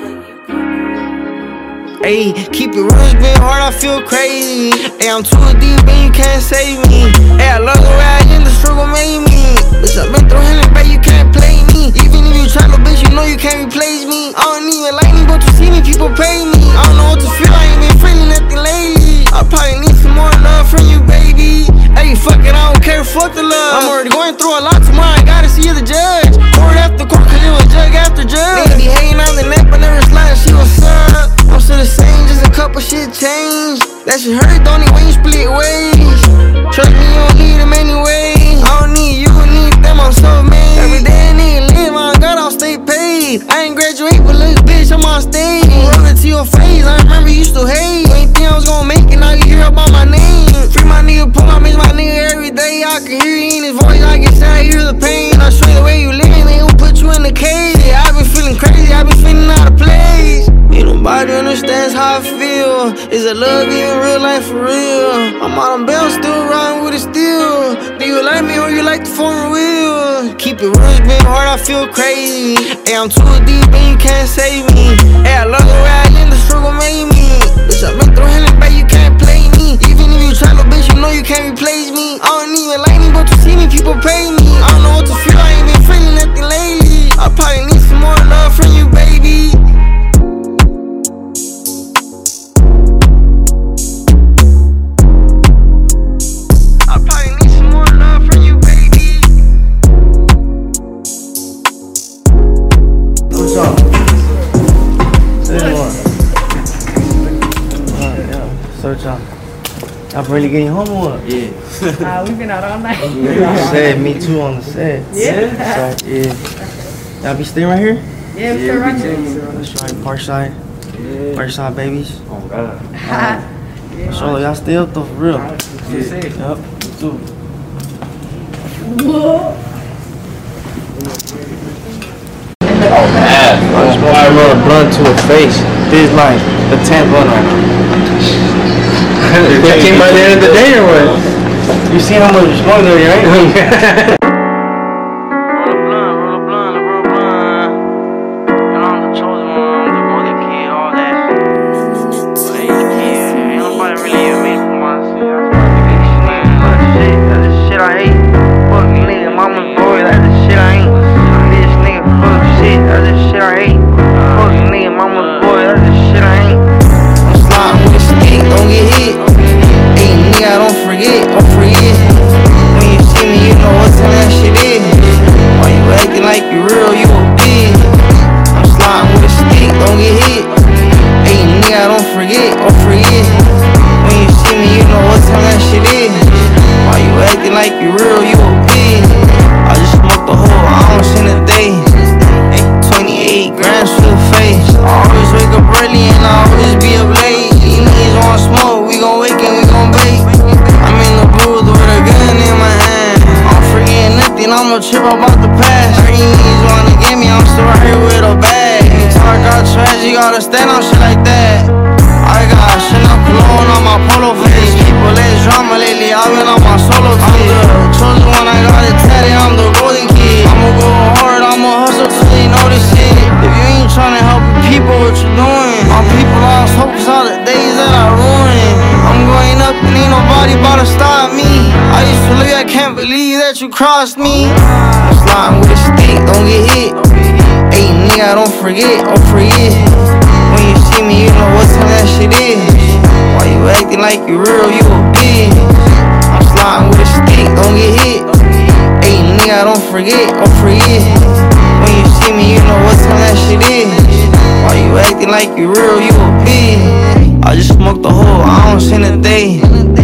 Ayy, keep it real, it's been hard, I feel crazy. Ayy, I'm too deep and you can't save me. Ayy, I love the way I in the struggle made me. Bitch, I've been through hell and back, you can't play me. Even if you try, little bitch, you know you can't replace me. I don't even like me, but you see me, people pay me. I don't know what to feel, I ain't been feeling nothing lately. I probably need some more love from you, baby. Ayy, fuck it, I don't care, fuck the love. I'm already going through a lot tomorrow, I gotta see you the judge. Court after court, cause it was judge after judge. Nigga be hating on the neck, but never sliding, she was up. I'm still the same, just a couple shit changed. That shit hurt, don't even when you split ways. Trust me, you don't need them anyway. I don't need you, need them, I'm self-made. Every day I need to live, on God, I'll stay paid. I ain't graduate, but look, bitch, I'm on stage. Roll it to your face, I remember you used to hate. You ain't think I was gonna make it, now you hear about my name. Free my nigga, pull out, miss my nigga every day. I can hear you in his voice, I can say I hear the pain. I show you the way you living, they gon' put you in the cage. Yeah, I been feeling crazy, I been feeling out of place. Ain't nobody understands how I feel. Is it love in real life for real? I'm on bail, still riding with it still. Do you like me or you like the former wheel? Keep it real, it's been hard, I feel crazy. Ayy, I'm too deep and you can't save me. Ayy, I love the way I in the struggle made me. Bitch, I've been through hell and back, you can't play me. Even if you try, little bitch, you know you can't replace me. I don't even like me, but you see me, people pay me. I don't know what to feel, I ain't been feeling nothing lately. I probably need some more love from you, baby. Search out. Y'all really getting home or what? Yeah. We've been out all night. Set, me too on the set. Yeah. So, yeah. Y'all be staying right here? Yeah, we're right here. That's right, Parkside. Yeah. Parkside babies. Oh, God. So y'all stay up though, for real. Yeah. Yup, me too. I just want to roll a blunt to her face. This like the 10th blunt right now. That came by the end of the day or what? You see how much you're smoking there, right? Like you real, you a bitch. I'm sliding with a stick, don't get hit. Hey nigga, don't forget, like you real, you a pig. I just smoked the whole ounce in a day. 28 grams for the face. I always wake up early and I always be up late. These niggas want smoke, we gon' wake and we gon' bake. I'm in the booth with a gun in my hand. I'm forgetting nothing, I'ma trip about the past. These niggas wanna get me, I'm still right here with a bag. Talk out trash, you gotta stand on shit like that. I got Chanel cologne on my polo face. People less drama lately, I've been on my solo tape. I'm the chosen one, I got it tatted, I'm the golden kid. I'ma go hard, I'ma hustle till they know this shit. If you ain't tryna help the people, what you doing? My people lost hope, cause all the days that I ruined. I'm going up and ain't nobody bout to stop me. I used to live, I can't believe that you crossed me. I'm sliding with a stick, don't get hit. Hey nigga, don't forget, don't forget. When you see me, you know what time that shit is. Why you acting like you real, you a bitch. I'm sliding with a stick, don't get hit. Hey nigga, don't forget, don't forget. When you see me, you know what time that shit is. Why you acting like you real, you a bitch. I just smoked the whole ounce in a day.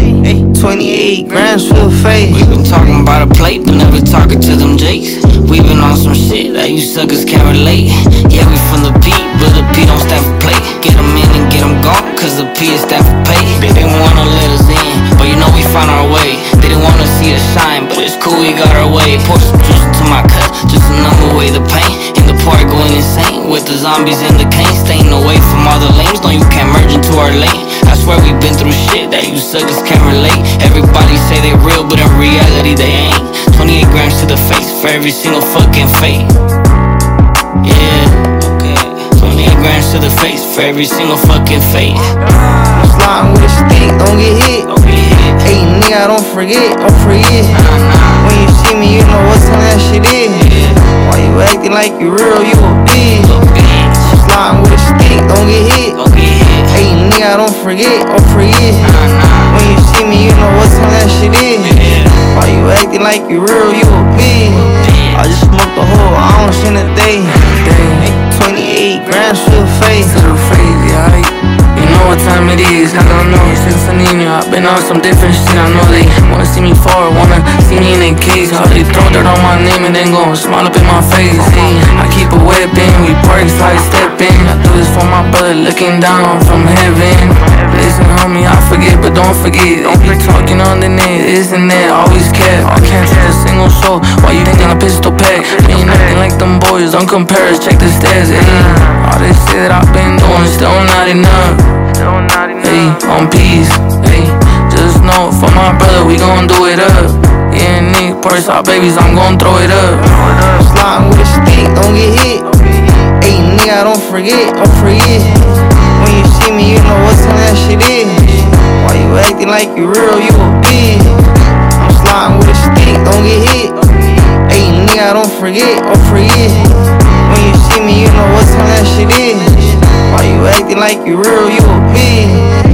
28 grams for the face. We been talking about a plate, but never talking to them jakes. We been on some shit that you suckers can't relate. Yeah, we from the P, but the P don't stand for play. Get them in and get them gone, cause the P is stand for pay. They didn't wanna let us in, but you know we found our way. They didn't wanna see us shine, but it's cool, we got our way. Pour some juice to my cup, just to numb away the pain. In the park going insane, with the zombies and the cane. Staying away from all the lames, no you can't merge into our lane. I swear we been through shit that you suckers can't relate. Everybody say they real, but in reality they ain't. 28 grams to the face for every single fucking fate. Yeah, okay. 28 grams to the face for every single fucking fate. I'm sliding with a stick, don't get hit. Hey nigga, don't forget, don't forget. When you see me, you know what time that shit is. Why you acting like you real, you a bitch. I'm sliding with a stick, don't get hit. Hey nigga, don't forget, don't forget. When you see me, you know what time that shit is. Why you acting like you real, you a bitch. I just smoked the whole ounce in a day. 28 grams for the face. Yeah, you know what time it is, I don't know, since a niño I've been on some different shit, I know they wanna see me forward, wanna see me in a case. How they throw dirt on my name and then gon' smile up in my face. I keep a weapon, we park side stepping. I do this for my brother looking down from heaven. Listen homie, I forget, but don't forget. They be talking on the net, isn't that always kept? I can't touch a single soul, why you thinking a pistol pack? Me ain't nothing like them boys, don't compare us, check the stats. All this shit that I've been doing, still not enough. Hey, on peace, hey, just know for my brother we gon' do it up. Yeah, Nick, purse our babies, I'm gon' throw it up. Sliding with a stick, don't get hit. Hey nigga, don't forget, don't forget. When you see me, you know what time that shit is. Why you acting like you real, you a bitch. I'm sliding with a stick, don't get hit. Hey nigga, don't forget, don't forget. When you see me, you know what time that shit is. Why you acting like you real, you a bitch.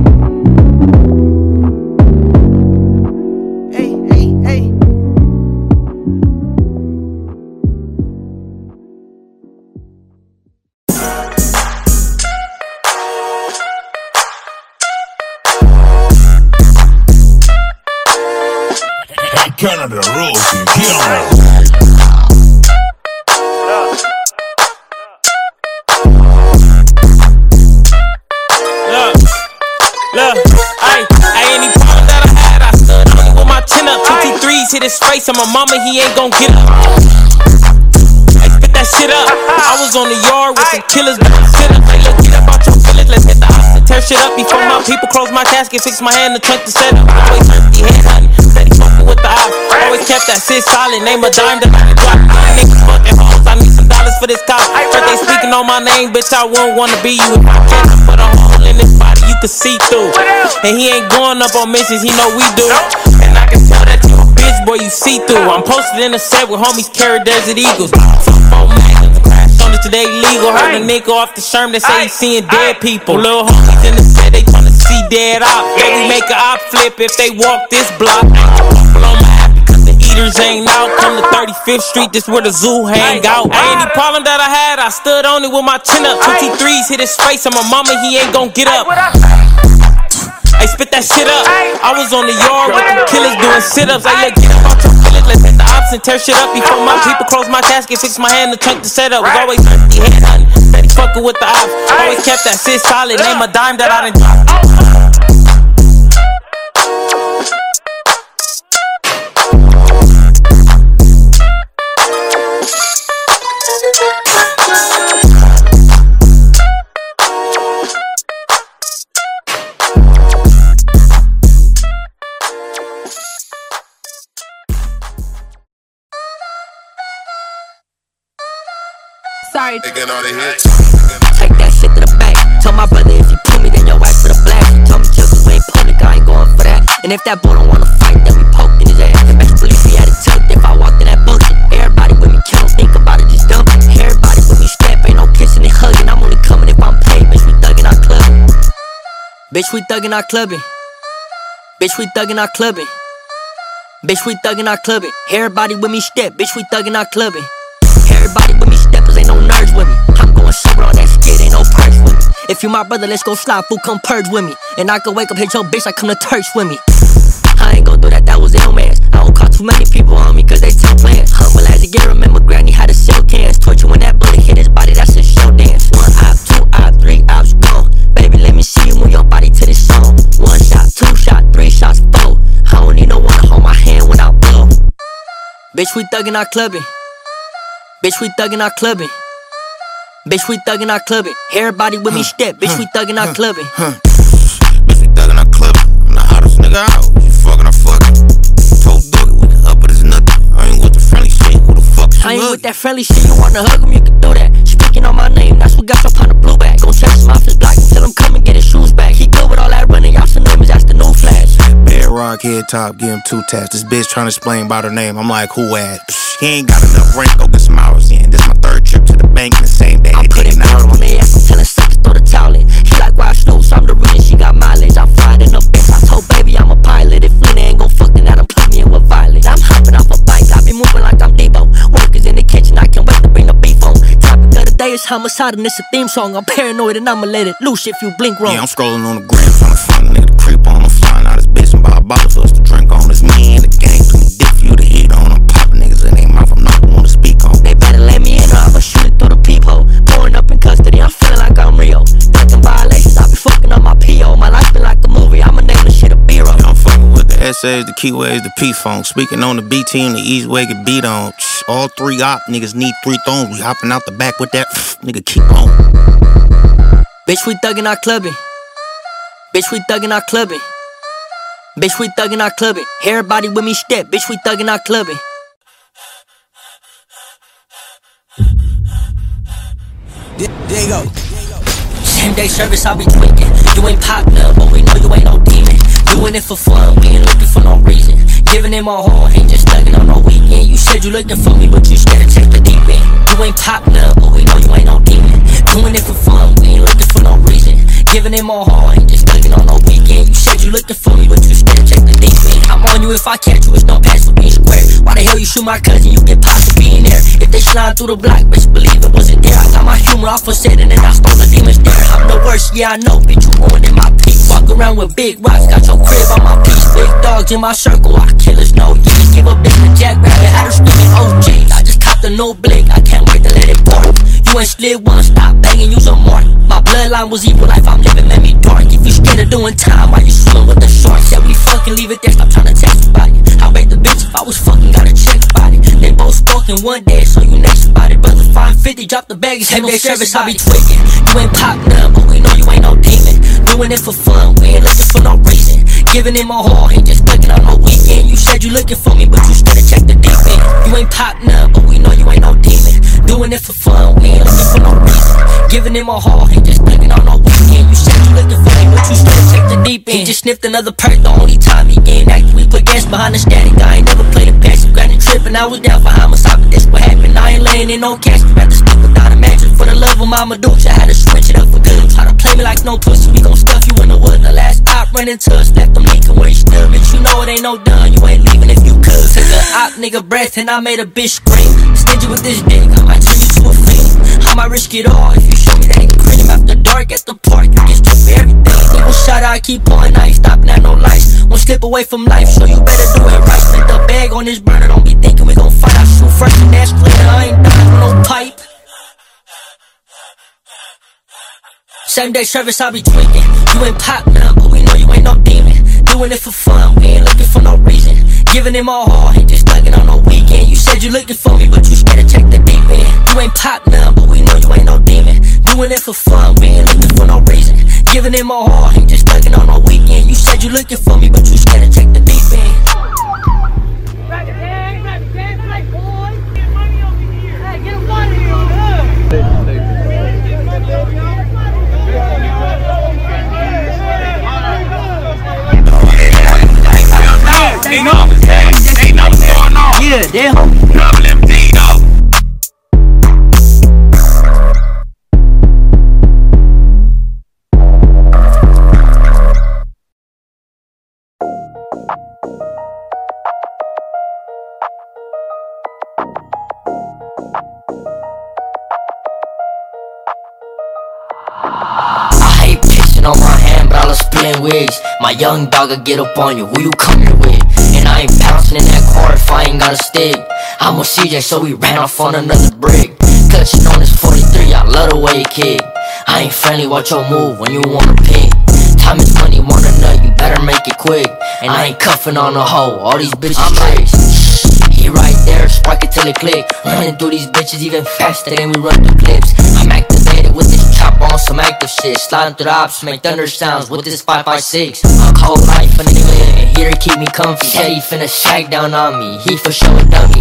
Turn on the rules and get on. Look, I ain't any problem that I had. I stood on it with my chin up. 2-3s hit his face, and my mama, he ain't gon' get up. I spit that shit up. I was on the yard with some killers, but sit up. Hey, look, get up out your village, let's hit the house and tear shit up. Before my people close my casket, fix my hand, the trunk to set up. Always thirsty, head hunting, steady fucking with the eyes. Always kept that shit solid, name a dime to make it drop. Niggas fucking hoes, I need some dollars for this cop. But they speaking on my name, bitch, I wouldn't wanna be you if I can't put a hole in this body you can see through. And he ain't going up on missions, he know we do. And I can tell that you a bitch, boy, you see through. I'm posted in a set with homies carry Desert Eagles. Four magnums, crash on it today legal. Heard a nigga off the Sherm that say he seeing dead people. Little homies in the set, they tryna see dead op. They make a op flip if they walk this block. On my app because the eaters ain't out. Come to 35th Street, this where the zoo hang out. Ain't any problem that I had, I stood on it with my chin up. 2-3s hit his face, and my mama, he ain't gon' get up. Hey, spit that shit up. I was on the yard with them killers doing sit-ups. Hey, look, get up out your feelings, let's hit the ops and tear shit up before my people close my casket, fix my hand to chunk the setup. Was always thirsty, head hunting, steady fucking with the ops. Always kept that shit solid, name a dime that I done dropped. Sorry. Taking all the hits. Take that shit to the bank. Tell my brother if you pull me, then your ass for the blast. He told me just we ain't public, I ain't going for that. And if that boy don't wanna fight, then we poked in his ass. And best believe he had it tucked if I walked in that bullshit. Everybody with me, kill, don't think about it, just dump it. Everybody with me, step, ain't no kissing and hugging. I'm only coming if I'm paid, bitch, we thuggin' our clubbing. Bitch, we thuggin' our clubbing. Bitch, we thuggin' our clubbing. Bitch, we thuggin' our clubbing. Everybody with me, step, bitch, we thuggin' our clubbing. Everybody with me, steppers, ain't no nerves with me. I'm going sober on that skid, ain't no perks with me. If you my brother, let's go slide, fool, come purge with me. And I can wake up, hit your bitch, I come to Turks with me. I ain't gon' do that was Illmass. I don't call too many people on me, cause they tell plans. Humble as you get, remember Granny had a silk cans. Torture when that bullet hit his body, that's a show dance. 1 op, 2 op, 3 ops gone. Baby, let me see you move your body to this song. 1 shot, 2 shot, 3 shots, 4. I don't need no one to hold my hand when I blow. Bitch, we thuggin' our clubbing. Bitch, we thuggin' our clubbing. Bitch, we thuggin' our clubbing. Everybody with me step. Bitch, we thuggin' our clubbing. Bitch, we thuggin' our clubbing. I'm the hottest nigga out. You fucking, I'm fucking. Told Dougie, we can up it as nothing. I ain't with the friendly shit. Who the fuck is you? I ain't with that friendly shit. You wanna hug him, you can do that. Speaking on my name, that's what got your on the blue bag. Gon' chase him off his block until him come and get his shoes back. He good with all that running. Y'all some names, that's the new flash. Bad rock, head top, give him 2 taps. This bitch tryna explain about her name. I'm like, who at? He ain't got enough rent, go get some hours in. This my 3rd trip to the bank in the same day. I'm putting blood on their ass, I'm telling suckers throw the towel in. He like why I snow, so I'm the reason she got mileage. I'm flying in the bitch, I told baby I'm a pilot. If Flynn ain't gon' fuck, then I done plug me in with Violet. I'm hopping off a bike, I be moving like I'm Debo. Workers in the kitchen, I can't wait to bring the beef on. Topic of the day is homicide and it's a theme song. I'm paranoid and I'ma let it loose if you blink wrong. Yeah, I'm scrolling on the gram, tryna find a nigga to creep on. I'm flying out this bitch and buy a bottle for us to drink on. It's me and the gang, too dick for you to hit on. I'm popping niggas in their mouth, I'm not the one to speak on. They better let me in or I'ma shoot it through the peephole. Pouring up in custody, I'm feeling like I'm Rio. Ducking violations, I be fucking up my P.O. My life been like a movie, I'ma name the shit a B-roll. Yeah, I'm fucking with the essays, the keyways, the P-funk. Speaking on the B team, the East way get beat on. All 3 op niggas need 3 thrones. We hopping out the back with that nigga keep on. Bitch, we thuggin' our clubbing. Bitch, we thuggin' our clubbing. Bitch, we thuggin' our clubbing. Everybody with me step. Bitch, we thuggin' our clubbing. There you go. Same-day service, I be tweaking. You ain't popular, but we know you ain't no demon. Doing it for fun, we ain't looking for no reason. Giving it my whole, ain't just thugging on no weekend. You said you looking for me, but you scared to take the deep end. You ain't popular, but we know you ain't no demon. Doing it for fun, we ain't looking for no reason. Giving it my whole, ain't just thugging on no weekend. You said you looking for me, but you scared to take the deep end. I'm on you if I catch you, it's no pass for being square. Why the hell you shoot my cousin, you get popped for being there. If they slide through the block, bitch, believe it wasn't there. I got my humor off for setting and I stole the demons there. I'm the worst, yeah I know, bitch, you ruining my peace. Walk around with big rocks, got your crib on my piece. Big dogs in my circle, I killers know you. Give a bitch a jackrabbit, had her screaming OG. I just copped a new blick, I can't wait to let it pour. You ain't slid one, stop banging, use a mark. My bloodline was evil, life I'm living made me dark. If you scared of doing time, why you swimming with the sharks? Yeah, we fucking leave it there, stop trying to text somebody. I rate the bitch if I was fucking, gotta check body. They both spoken one day, so you next about it. Brother 550, drop the bag, same-day service, I be tweaking. You ain't popular, but we know you ain't no demon. Doing it for fun, we ain't looking for no reason. Giving it my whole, ain't just thugging on no weekend. You said you looking for me, but you scared to check the deep end. You ain't popular, but we know you ain't no demon. Doing it for fun, we ain't looking for no reason. Giving it my whole, ain't just thugging on no weekend. You said you looking for me, but you scared to check the deep end. He just sniffed another perk, the only time he getting active. We put gas behind the static, I ain't never played a passive. Granted tripping, I was down for homicide, but that's what happened. I ain't laying in no cash, rather sleep without a mattress. For the love of Mama Dukes, I had to switch it up for good. Try to play me like no pussy, we gon' stuff you in the wood. The last op running to us, left them leaking where he stood. Bitch, you know it ain't no done, you ain't leaving if you could. Took a op nigga breath and I made a bitch scream. Stingy with this dick, I might turn you to a fiend. I might risk it all if you show me that you cream. After dark at the park, you get stuck for everything. They gon' shot, I keep pouring, I ain't stopping at no lights. Won't slip away from life, so you better do it right. Spent the bag on this burner, don't be thinking we gon' fight. I shoot fresh and that's clear, I ain't dying with no pipe. Same day service, I be tweaking. You ain't pop now, but we know you ain't no demon. Doing it for fun, we ain't looking for no reason. Giving him all hard, ain't just thugging on no weekend. You said you looking for me, but you scared to check the deep end. You ain't pop now, but we know you ain't no demon. Doing it for fun, we ain't looking for no reason. Giving him all hard, ain't just thugging on no weekend. You said you looking for me, but you scared to check the deep end. Yeah, damn. Problem Dino. I hate pissing on my hand, but I love splitting wigs. My young dog'll get up on you, who you come here with? And I ain't bouncing in that car if I ain't got a stick. I'm with CJ, so we ran off on another brick. Clutching on this 43, I love the way you kick. I ain't friendly, watch your move when you wanna pick. Time is money, want a nut, you better make it quick. And I ain't cuffing on a hoe, all these bitches tricks. He right there, spark it till it click. Running through these bitches even faster than we run the clips. I'm activated with this chop on some active shit. Sliding through the ops, make thunder sounds with this 5.56. I call life a nigga in here to keep me comfy. Said he finna shag down on me, he for sure a dummy.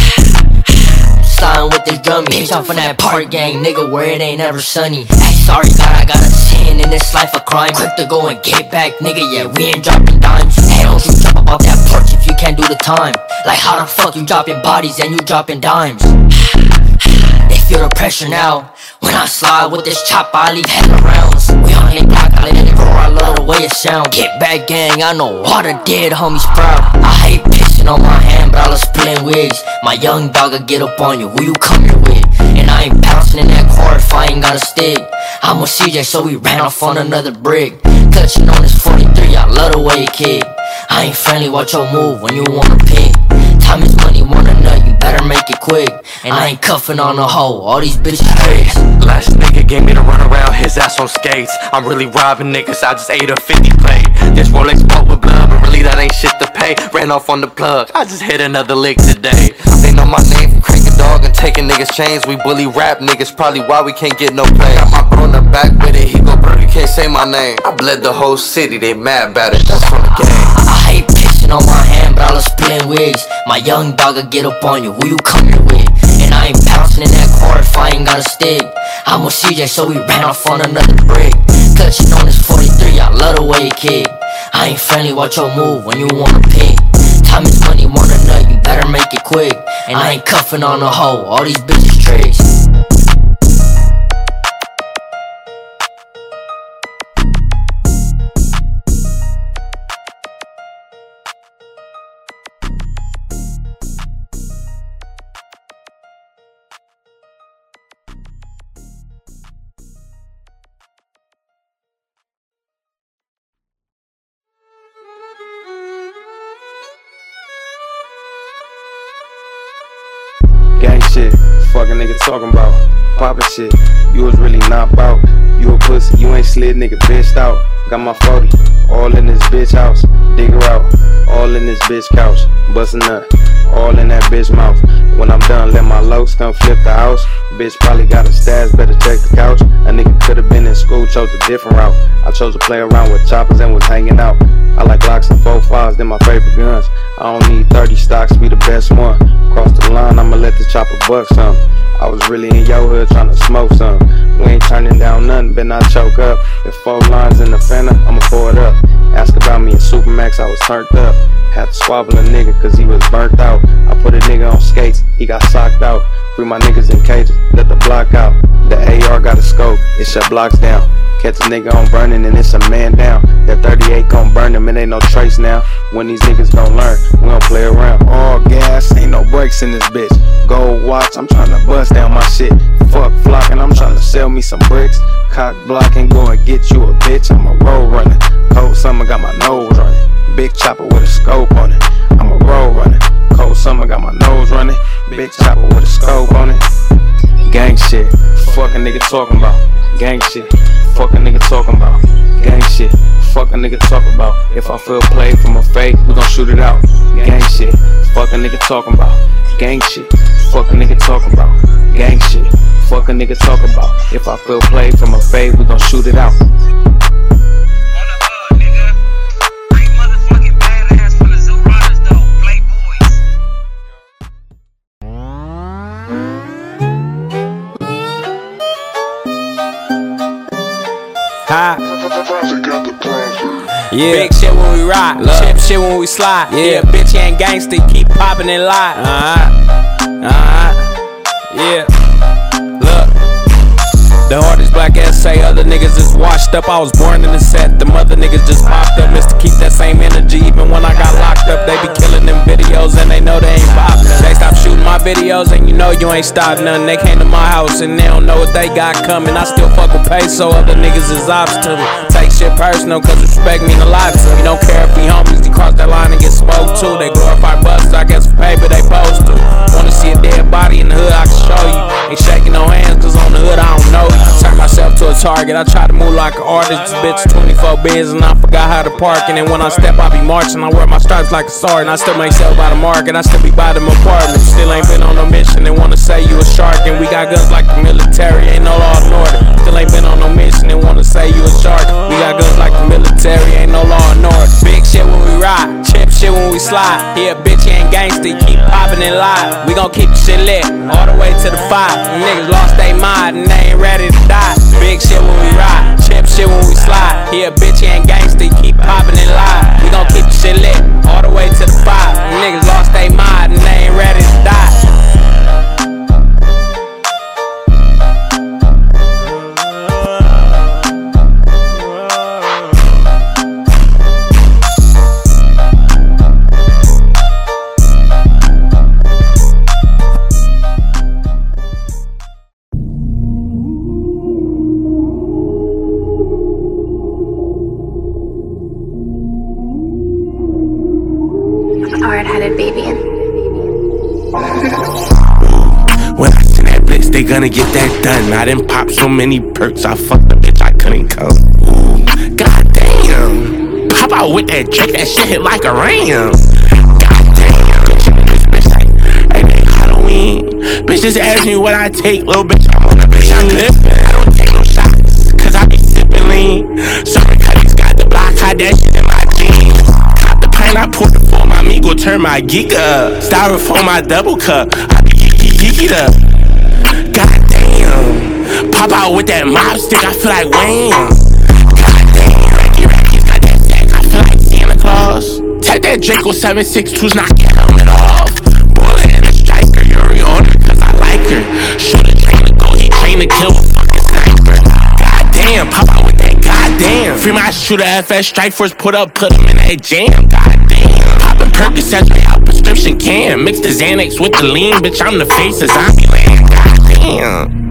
Sliding with this drummy, bitch off on that park gang, nigga where it ain't ever sunny. Hey, sorry God, I got a sin in this life of crime. Quick to go and get back, nigga, yeah, we ain't dropping dimes. Hey, don't you jump about that porch if you can't do the time. Like how the fuck you dropping bodies and you dropping dimes? They feel the pressure now. When I slide with this chop, I leave hella rounds. We on the block, I let it roar, I love the way it sound. Get back gang, I know all the dead homies proud. I hate pissing on my hand, but I love splitting wigs. My young dog'll get up on you, who you come here with? And I ain't bouncing in that car if I ain't got a stick. I'm with CJ, so we ran off on another brick. Clutching on this 43, I love the way you kick. I ain't friendly, watch your move when you wanna pick. Time is money, want a nut, you better make it quick. And I ain't cuffing on a hoe, all these bitches tricks. Last nigga gave me the run around, his ass on skates. I'm really robbing niggas, I just ate a 50 plate. This Rolex bought with blood, but really that ain't shit to pay. Ran off on the plug, I just hit another lick today. They know my name from cranking dog and taking niggas chains. We bully rap niggas, probably why we can't get no play. Got my bro in the back with it, he go bro, you can't say my name. I bled the whole city, they mad about it, that's from the game. I hate pissing on my hand, but I love splitting wigs. My young dog'll get up on you, who you come here with? And I ain't bouncing in that car if I ain't got a stick. I'm with CJ, so we ran off on another brick. Clutching on this 43, I love the way you kick. I ain't friendly, watch your move when you wanna pick. Time is money, want a nut, you better make it quick. And I ain't cuffing on a hoe, all these bitches tricks. Gang shit, fucking nigga talking about poppin' shit. You was really not bout. You a pussy, you ain't slid, nigga bitched out. Got my 40, all in this bitch house. Dig her out, all in this bitch couch. Bust a nut, all in that bitch mouth. When I'm done, let my locs come flip the house. Bitch probably got a stash, better check the couch. A nigga could've been in school, chose a different route. I chose to play around with choppers and was hanging out. I like Glocks and 4.5s, they're my favorite guns. I don't need 30 stocks, be the best one. Cross the line, I'ma let the chopper buck some. I was really in your hood tryna smoke some. We ain't turning down nothing, better not choke up. If 4 lines in the fender, I'ma pour it up. Ask about me in Supermax, I was turned up. Had to squabble a nigga cause he was burnt out. I put a nigga on skates, he got socked out. Free my niggas in cages, let the block out. The AR got a scope, it shut blocks down. Catch a nigga on burning and it's a man down. That 38 gon' burn him, it ain't no trace now. When these niggas gon' learn, we don't play around. All gas, ain't no brakes in this bitch. Gold watch, I'm tryna bust down my shit. Fuck flocking, I'm tryna sell me some bricks. Cock blocking, go and get you a bitch. I'm a road runner. Cold summer got my nose running. Big chopper with a scope on it. I'm a road runner. Cold summer got my nose running. Big chopper with a scope on it. Gang shit, fuck a nigga talking about. Gang shit, fuck a nigga talking about. Gang shit, fuck a nigga talk about. If I feel play from a fake, we gon' shoot it out. Gang shit, fuck a nigga talking about. Gang shit, fuck a nigga talking about. Gang shit, fuck a nigga talk about. If I feel play from a fade, we gon' shoot it out. Yeah. Big shit when we rock, chip shit when we slide. Yeah, bitch ain't gangsta, keep popping and lie. Yeah. Look, the hardest black ass say other niggas is washed up. I was born in the set, the mother niggas just popped up. Mr. Keep that same energy even when I got locked up. They be killing them videos and they know they ain't poppin'. They stop shooting my videos and you know you ain't stopped nothing. They came to my house and they don't know what they got coming. I still fuck with peso, other niggas is ops to me. Take shit personal cause respect mean a lot to me. Don't care if we homies, you cross that line and get smoked too. They glorify bust, I guess for paper they supposed to. Wanna see a dead body in the hood, I can show you. Ain't shaking no hands cause on the hood I don't know you. I turn myself to a target, I try to move like an artist. This bitch 24 bins and I forgot how to park. And then when I step I be marching, I wear my stripes like a sergeant. I still make sales by the market, I still be by them apartments. Still ain't been on no mission and wanna say you a shark. And we got guns like the military, ain't no law and order. Still ain't been on no mission and wanna say you a shark. We got guns like the military, ain't no law and order. Big shit when we ride, chip shit when we slide. Yeah, bitch ain't gangsta, keep popping and lie. We gon' keep the shit lit, all the way to the fire. Niggas lost they mind and they ain't ready to die. Big shit when we ride, chip shit when we slide. Yeah, bitch ain't gangsta, keep popping and lie. We gon' keep the shit lit, all the way to the fire. Niggas lost they mind and they ain't ready to die. Hard-headed baby. When I send that blitz, they gonna get that done. I done pop so many perks, I fucked the bitch, I couldn't come. Goddamn, pop out with that trick, that shit hit like a ram. Goddamn, bitch like, hey, man, Halloween. Bitch just ask me what I take, little bitch, I'm on a bitch, I'm lippin'. I don't take no shots, cause I be sippin' lean. Sorry, cuz got the block, hide that shit in my jeans. I poured it for my amigo, turn my geek up. Styrofoam my double cup, I be geekied up. Goddamn, pop out with that mop stick, I feel like wham. Goddamn, Racky's got that sack, I feel like Santa Claus. Take that Draco 762's knock your helmet off. Bullet in a striker, you're on her cause I like her. Shoot a train to go, he train to kill a fucking sniper. Goddamn, pop out with that goddamn. Free my shooter, FS Strike Force, put him in that jam. Goddamn, poppin' Percocets without prescription can. Mix the Xanax with the lean, bitch, I'm the face of Zombieland. Goddamn.